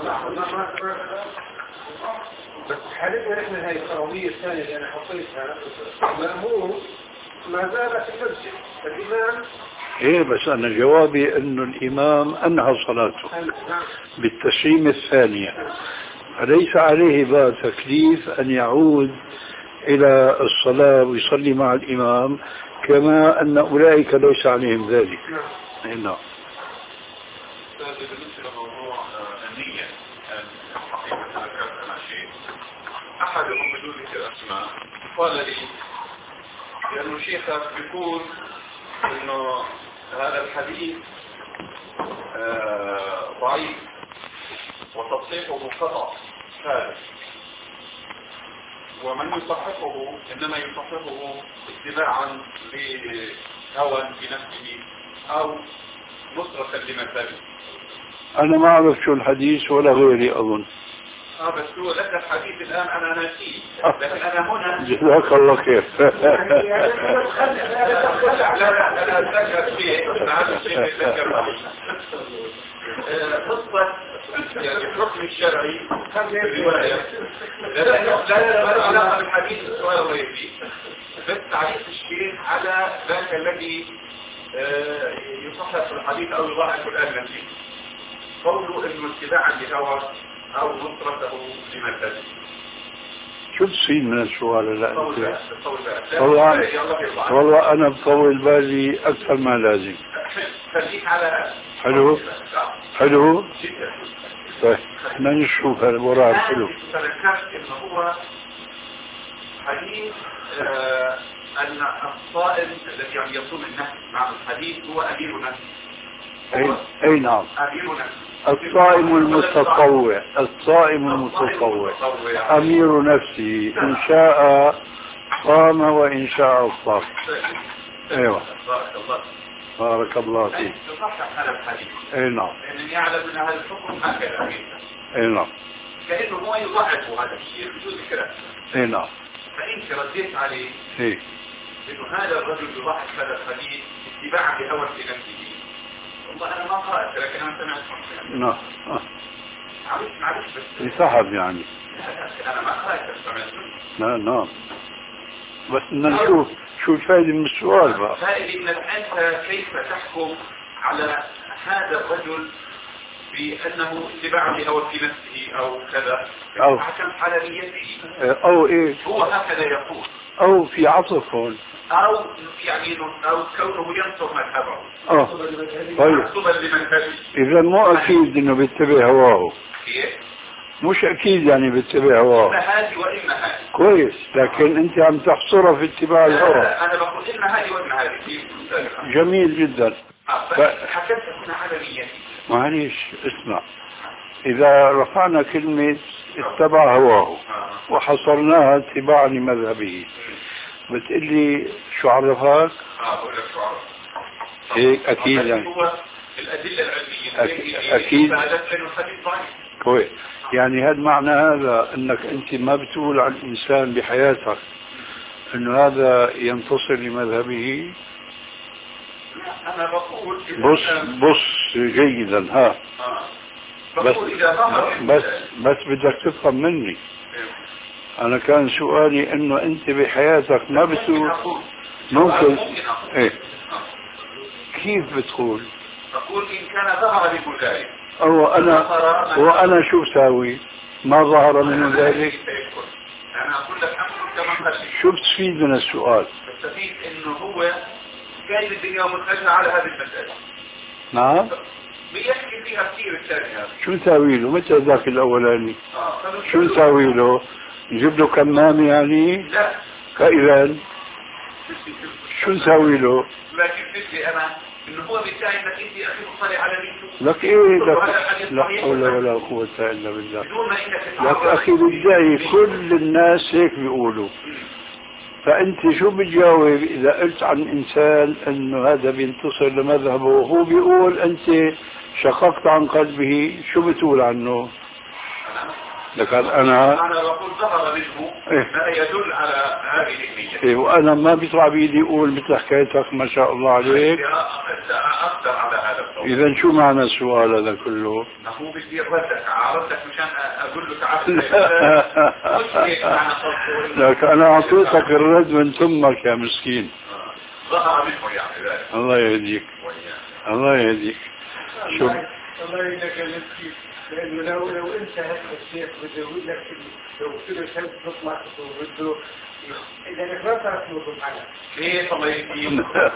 بس حالتنا نحن هاي القروية الثانية اللي أنا حطيتها مأمور ما زالت في المسجد الإمام. إيه بس أنا جوابي أنه الإمام أنهى صلاته بالتسليم الثانية، فليس عليه بقى تكليف أن يعود إلى الصلاة ويصلي مع الإمام كما أن أولئك ليس عليهم ذلك. نعم. بالنسبة لموضوع النية الحقيقة ذكرت أنا شيء أحدهم بدون ذكر أسماء قال لي لأنه شيخك بيقول إنه هذا الحديث ضعيف وتصحيحه خطأ ثالث، ومن يصححه إنما يصححه اتباعا لهوى بنفسه أو نصرة لمثله. أنا ما أعرف شو الحديث ولا غيري أظن. اه بس هو لك الحديث الآن أنا ناسيه، لكن أنا هنا جزاك الله خير. لا لا أنا أتذكر شيء هذا الشيء أتذكر قصة يعني الحكم الشرعي الرواية لا لا لا علاقة بالحديث السؤال الرئيسي، بس تعريف الشيء على ذاك الذي يصحح الحديث أو يضاعف الأجنبي قوله إنه اتباعا لهوى أو نصرته لمثله. شو تصير من السؤال؟ لا والله والله أنا بطول بالي أكثر ما لازم. خليك على حلو حلو. طيب احنا نشوف هذا وراء الحلو. تذكرت إنه هو حديث آه أن الصائم الذي يعني يصوم النفس مع الحديث هو أمير نفسه. أي, أي نعم. أمير نفسه. الصائم المتطوع الصائم المتطوع أمير نفسه إن شاء صام وإن شاء أفطر. أيوة بارك الله فيك. تصحح هذا الحديث. أي نعم. لأن يعلم أن هذا الحكم هكذا. أي نعم. كأنه هو يضعف هذا الشيء بدون ذكره. أي نعم. فأنت رديت عليه. إيه. إنه هذا الرجل يضعف هذا الحديث اتباعا لهوى في نفسه. والله أنا ما قرأت لكن أنا سمعت. نعم. معلش معلش بس. يصحب يعني. أنا ما قرأت بس سمعت. نعم نعم. بس نشوف شو الفائدة من السؤال بقى. الفائدة إنك أنت كيف تحكم على هذا الرجل بأنه اتباع لهوى في نفسه أو كذا أو حكم على نيته أو إيه هو هكذا يقول أو في عطف هون أو يعني أو كونه ينصر مذهبه اه طيب إذا مو أكيد إنه بيتبع هواه. مش أكيد يعني بيتبع هواه. إما هذه وإما هذه. كويس لكن أنت عم تحصرها في اتباع الهوى. أنا بقول إما هذه وإما هذه. جميل جدا. ف... حكمت هنا على نيتي. معليش اسمع إذا رفعنا كلمة اتبع هواه وحصرناها اتباعا لمذهبه بتقول لي شو عرفك؟ اه بقول لك شو عرفك. هيك أكيد يعني هو الأدلة العلمية أكيد إنه الحديث ضعيف. كويس. يعني هذا معنى هذا أنك أنت ما بتقول عن الإنسان بحياتك أنه هذا ينتصر لمذهبه. أنا بقول بص بص جيدا ها بس بس بس بدك تفهم مني. أنا كان سؤالي إنه أنت بحياتك ما بتقول ممكن إيه كيف بتقول؟ بقول إن كان ظهر منه ذلك. أو أنا وأنا شو ساوي؟ ما ظهر منه ذلك. أنا أقول لك كمان شو بتفيد من السؤال؟ بستفيد إنه هو جاي الدنيا ومتجه على هذه المسألة. نعم. بيحكي فيها كثير الثاني هذا. شو نساوي له؟ متى ذاك الأولاني؟ آه. شو نساوي له؟ نجيب له كمام يعني؟ لا. فإذا شو نساوي له؟ لكن فكري أنا إنه هو بيساعد إنك أنت أخي تصلي على نيته. لك إيه لك لا حول ولا قوة إلا بالله. بدون ما إنك لك أخي بالله كل الناس هيك بيقولوا. فأنت شو بتجاوب إذا قلت عن إنسان إنه هذا بينتصر لمذهبه وهو بيقول أنت شققت عن قلبه، شو بتقول عنه؟ لكن أنا أنا بقول ظهر منه ما يدل على هذه النية. إيه وأنا ما بيطلع بإيدي أقول مثل حكايتك ما شاء الله عليك. أقدر على هذا الصوت. إذا شو معنى السؤال هذا كله؟ ما هو بدي أردك عرضتك مشان أقول لك عرضك. لك أنا أعطيتك الرد من ثمك يا مسكين. ظهر منه يعني ذلك. الله يهديك. الله يهديك. شو الله يهديك يا مسكين. لأنه لو لو أنت هذا الشيخ بده يقول لك لو قلت له شيء تطلع بده إذا لك ما تعرف نوصل على. ليه الله يهديك؟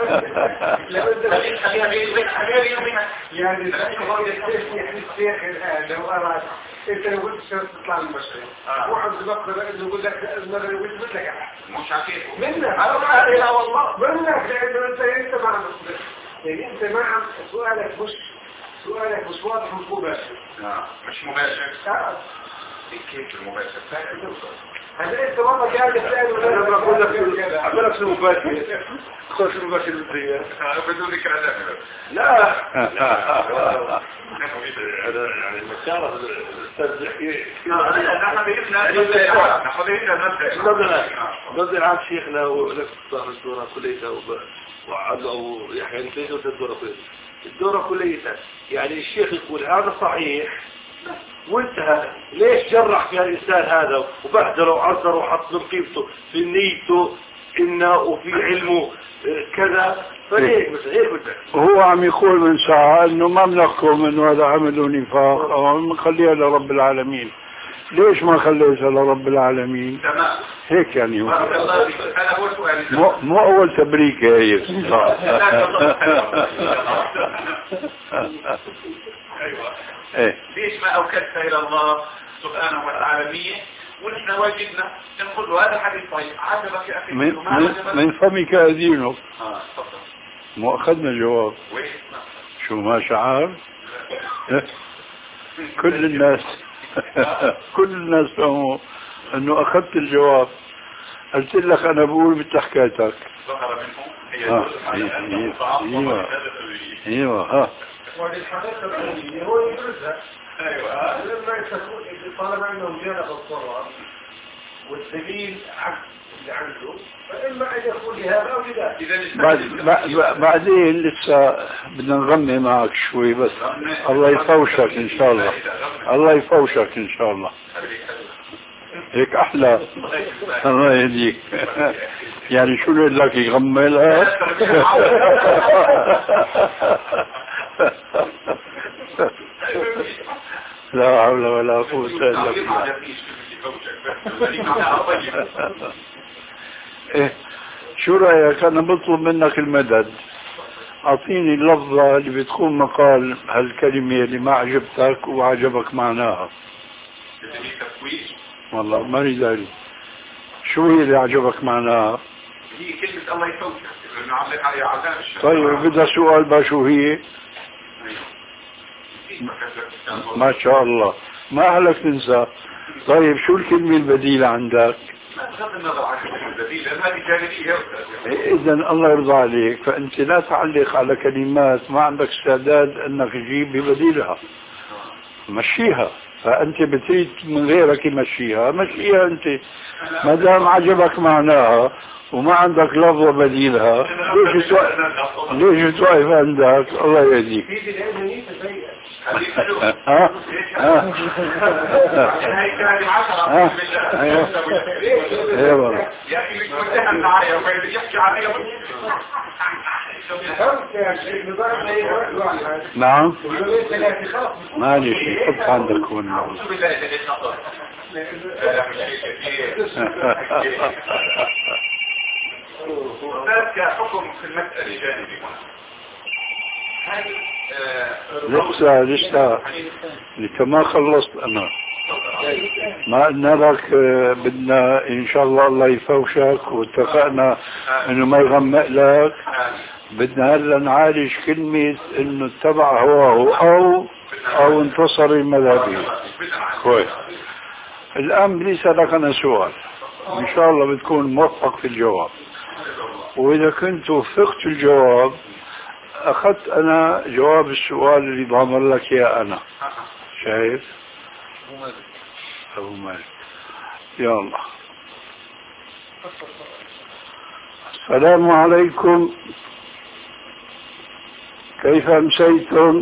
لو أنت خليها بينك خليها بينك. يعني يعني الشيخ الآن لو أراد أنت لو قلت شيء تطلع من المشروع. واحد بقدر إنه يقول لك المرة اللي قلت لك مش عارفه. منك. لا والله. منك لأنه أنت أنت ما عم يعني أنت ما عم سؤالك مش سؤالك مش واضح ومباشر. لا مش مباشر. اه كيف المباشر؟ هذا انت والله قاعد تسأل ولا انا بقول لك اقول لك شو مباشر خش المباشر بالدنيا بدون ذكر هذا لا هذا يعني المسارة الاستاذ يحكي نحن بيبنا نحن بيبنا نبدأ عن شيخنا ولك ظهر الدورة كليتها وعلوا يعني انتجوا الدورة كليتها الدورة كليتها يعني الشيخ يقول هذا صحيح وانتهى. ليش جرح في الإنسان هذا وبهدله وعذره وحط من قيمته في نيته إنه وفي علمه كذا فليه مثل هيك بدك. هو عم يقول من ساعة إنه ما بنحكم إنه هذا عمل نفاق أو نخليها لرب العالمين. ليش ما خليتها لرب العالمين؟ تمام. هيك يعني هو. هذا هو سؤالي. مو مو أول تبريك هي. أيوة. إيه. ليش ما أوكلت إلى الله سبحانه وتعالى ونحن واجبنا نقول له هذا حديث طيب عجبك يا أخي من, من, من فمك أذينك. آه تفضل. مو أخذنا الجواب. وين؟ شو ما شعار؟ كل الناس كل الناس فهموا أنه أخذت الجواب. قلت لك أنا بقول مثل حكايتك. ظهر منهم هي ايوه ايوه ها وللحقيقة الأولية هو يدرسها. أيوة. لما يتكون طالما أنهم جانب الضرر والدليل عكس اللي عنده فإما أن يكون لهذا أو لذا. بعدين لسه بدنا نغني معك شوي بس الله يفوشك إن شاء الله. الله يفوشك إن شاء الله. هيك أحلى. الله يهديك. يعني شو نقول لك يغملها؟ لا حول ولا قوة إلا بالله. إيه شو رأيك؟ أنا بطلب منك المدد. أعطيني اللفظة اللي بتكون مقال هالكلمة اللي ما عجبتك وعجبك معناها. والله ما أريد أعرف شو هي اللي عجبك معناها. هي كلمة الله يفوتك لأنه علق على عذاب الشر. طيب بدها سؤال بقى شو هي؟ ما شاء الله ما أهلك تنسى. طيب شو الكلمة البديلة عندك؟ بغض النظر عن البديل لأن هذه جانبية. إذا الله يرضى عليك، فأنت لا تعلق على كلمات ما عندك استعداد أنك تجيب ببديلها، مشيها. فأنت بتريد من غيرك يمشيها، مشيها أنت ما دام عجبك معناها وما عندك لفظ بديلها. ليش توقف ليش توقف عندك؟ الله يهديك. ها ها ها ايوه يا اخي مش متهم معايا ويحكي عليا. نعم معلش حط عندك هون. هناك حكم في المسألة جانبي لسه لسه لسه ما خلصت أنا. ما قلنا لك بدنا إن شاء الله الله يفوشك واتفقنا إنه ما يغمق لك. بدنا هلا نعالج كلمة إنه اتبع هواه أو أو انتصر المذهبي. كويس. الآن ليس لك أنا سؤال، إن شاء الله بتكون موفق في الجواب، وإذا كنت وفقت الجواب أخذت أنا جواب السؤال اللي ضامن لك يا أنا. شايف؟ أبو مالك. يا الله. السلام عليكم، كيف أمسيتم؟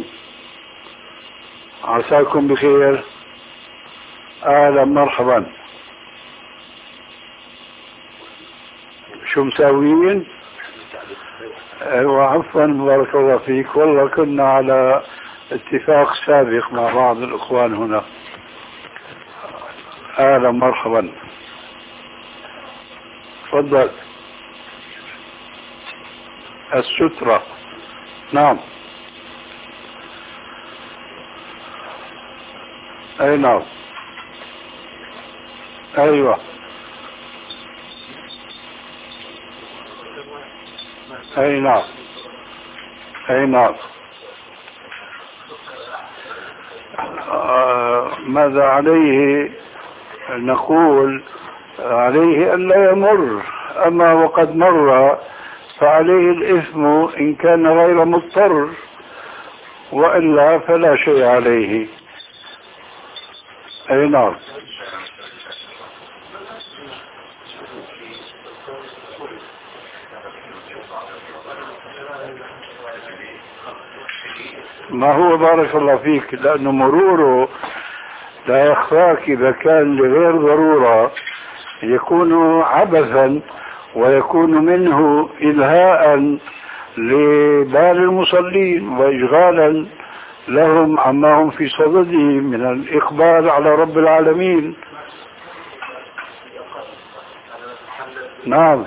عساكم بخير. أهلا مرحبا. شو مساويين؟ وعفوا بارك الله فيك، والله كنا على اتفاق سابق مع بعض الإخوان هنا. أهلا مرحبا. تفضل. السترة. نعم. أي نعم. أيوة. أي نعم. أي نعم. آه ماذا عليه؟ نقول عليه أن لا يمر، أما وقد مر فعليه الإثم إن كان غير مضطر، وإلا فلا شيء عليه. أي نعم. ما هو بارك الله فيك، لأنه مروره لا يخفاك إذا كان لغير ضرورة يكون عبثا ويكون منه إلهاء لبال المصلين وإشغالا لهم عما هم في صدده من الإقبال على رب العالمين. نعم.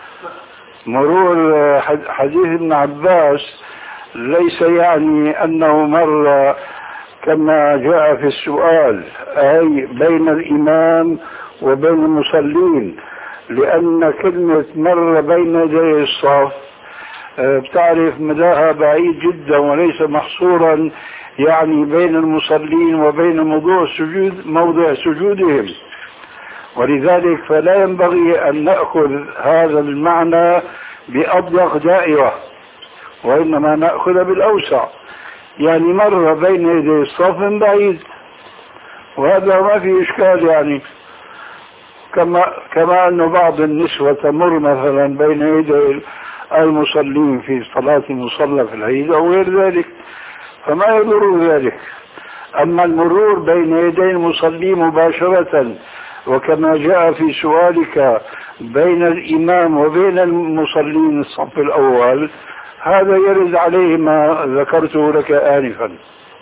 مرور حديث ابن عباس ليس يعني أنه مر كما جاء في السؤال، أي بين الإمام وبين المصلين، لأن كلمة مر بين يدي الصف بتعرف مداها بعيد جدا وليس محصورا يعني بين المصلين وبين موضوع سجود موضع سجودهم، ولذلك فلا ينبغي أن نأخذ هذا المعنى بأضيق دائرة، وإنما نأخذ بالأوسع، يعني مر بين يدي الصف من بعيد، وهذا ما في إشكال. يعني كما كما أن بعض النسوة تمر مثلا بين يدي المصلين في صلاة مصلى في العيد أو غير ذلك، فما يضر ذلك. أما المرور بين يدي المصلين مباشرة وكما جاء في سؤالك بين الإمام وبين المصلين الصف الأول، هذا يرد عليه ما ذكرته لك آنفا.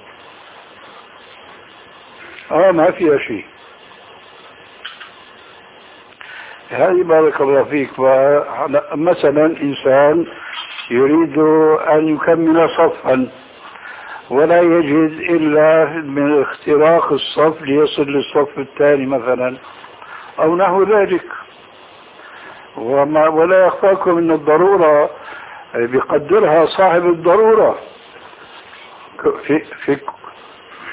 آه ما فيها شيء. هذه بارك الله فيك. مثلا إنسان يريد أن يكمل صفا ولا يجد إلا من اختراق الصف ليصل للصف الثاني مثلا أو نحو ذلك، وما ولا يخفاكم أن الضرورة بيقدرها صاحب الضرورة. في في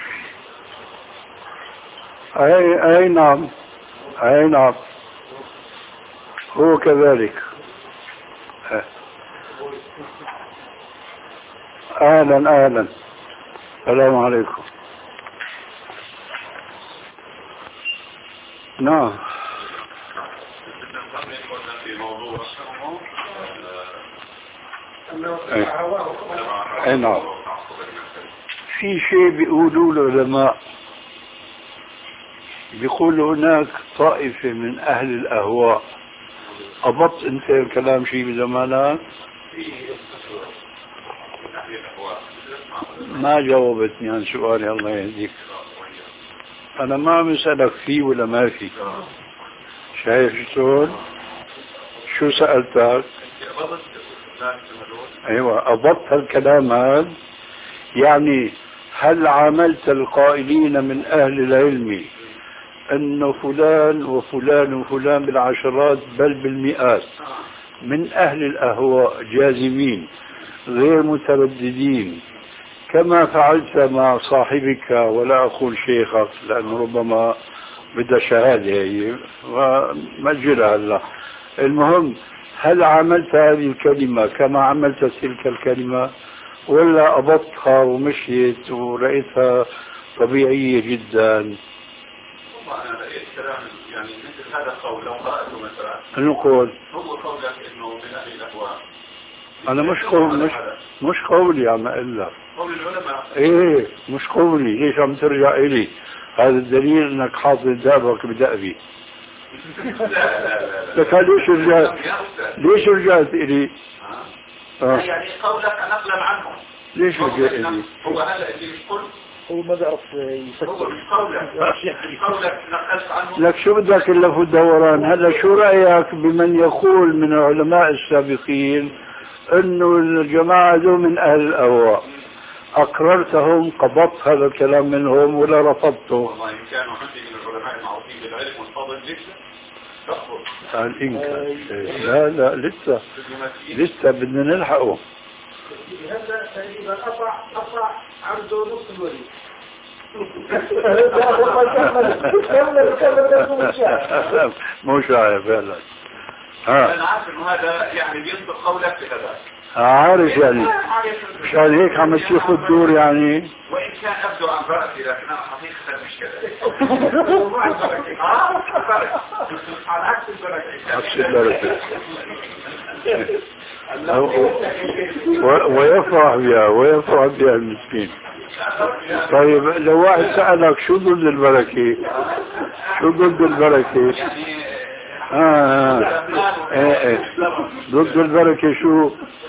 أي أي نعم أي نعم هو كذلك. أهلا أهلا، السلام عليكم. نعم. اي نعم. في شيء بيقولوا العلماء، بيقولوا هناك طائفة من أهل الأهواء. أضبط أنت الكلام شيء بزمانك؟ ما جاوبتني عن سؤالي، الله يهديك. أنا ما عم أسألك فيه ولا ما فيه. شايف شلون؟ شو سألتك؟ أيوة، أضبط الكلام هذا. يعني هل عاملت القائلين من أهل العلم أن فلان وفلان وفلان بالعشرات بل بالمئات من أهل الأهواء جازمين غير مترددين كما فعلت مع صاحبك، ولا أقول شيخك لأنه ربما بدها شهادة هي ومجرها هلا. المهم، هل عملت هذه الكلمة كما عملت تلك الكلمة، ولا أضبطها ومشيت ورأيتها طبيعية جدا؟ أنا لقيت كلام يعني مثل هذا القول لو قرأته مثلا. نقول هو قولك إنه من أهل الأهواء. أنا مش قول مش مش قولي عم أقول لك. قول العلماء. إيه مش قولي، ليش عم ترجع إلي؟ هذا الدليل إنك حاطط دابك بدأبي. لا لا لا. لك ليش رجعت؟ ليش رجعت إلي؟ آه. يعني قولك نقلا عنه. ليش رجعت إلي؟ هو هذا اللي مش قلت. هو ما بيعرف يفسر. هو مش قولك. قولك نقلت عنه. لك شو بدك اللف والدوران؟ هلا شو رأيك بمن يقول من العلماء السابقين انه الجماعة ذو من اهل الاهواء؟ اقررتهم، قبضت هذا الكلام منهم ولا رفضته؟ والله ان كانوا عندي من العلماء المعروفين بالعلم والفضل لسه تقبل. قال إن كان. لا لا لسه لسه بدنا نلحقه. هذا تقريبا قطع قطع عنده نص الوليد. مو شايف فعلا. انا عارف انه هذا يعني بينطق قولك بهذا. عارف يعني مشان هيك عم تشوف الدور يعني. وان كان ابدو عن بركتي لكن انا حقيقه مش كذا. على عكس البركه. عكس البركه. ويفرح بها ويفرح بها المسكين. طيب لو واحد سألك شو ضد البركة؟ شو ضد البركة؟ آه آه آه. ضد البركة شو؟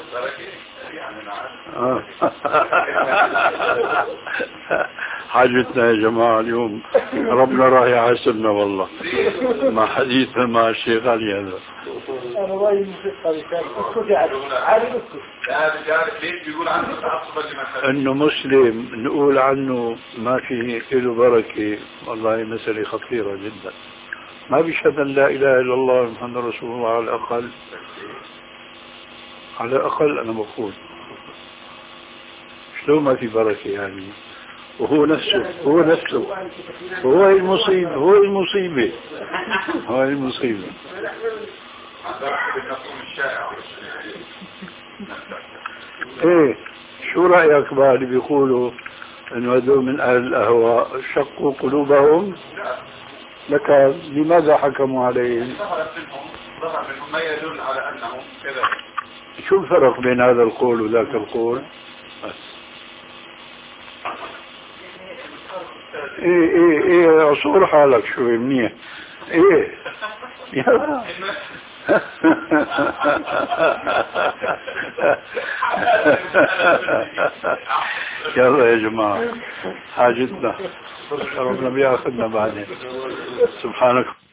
آه. حاجتنا يا جماعة اليوم ربنا راح يحاسبنا والله مع حديثنا مع الشيخ علي هذا. أنا رأيي موسيقى اسكت يعني عارف اسكت. ليش بيقول عنه تعصبا لمثلا؟ إنه مسلم نقول عنه ما في له بركة، والله مسألة خطيرة جدا. ما بيشهد أن لا إله إلا الله محمد رسول الله على الأقل، على الأقل أنا بقول شلون ما في بركة يعني؟ وهو نفسه هو نفسه هو المصيبة هو المصيبة هو المصيبة. ايه شو رأيك بقى اللي بيقولوا انه هذول من اهل الاهواء شقوا قلوبهم؟ لك لماذا حكموا عليهم؟ ظهر منهم ما يدل على انهم كذا. شو الفرق بين هذا القول وذاك القول؟ ايه ايه ايه عصور حالك شوي منيح. ايه يلا يلا يا جماعة حاجتنا ربنا بياخذنا بعدين. سبحانك.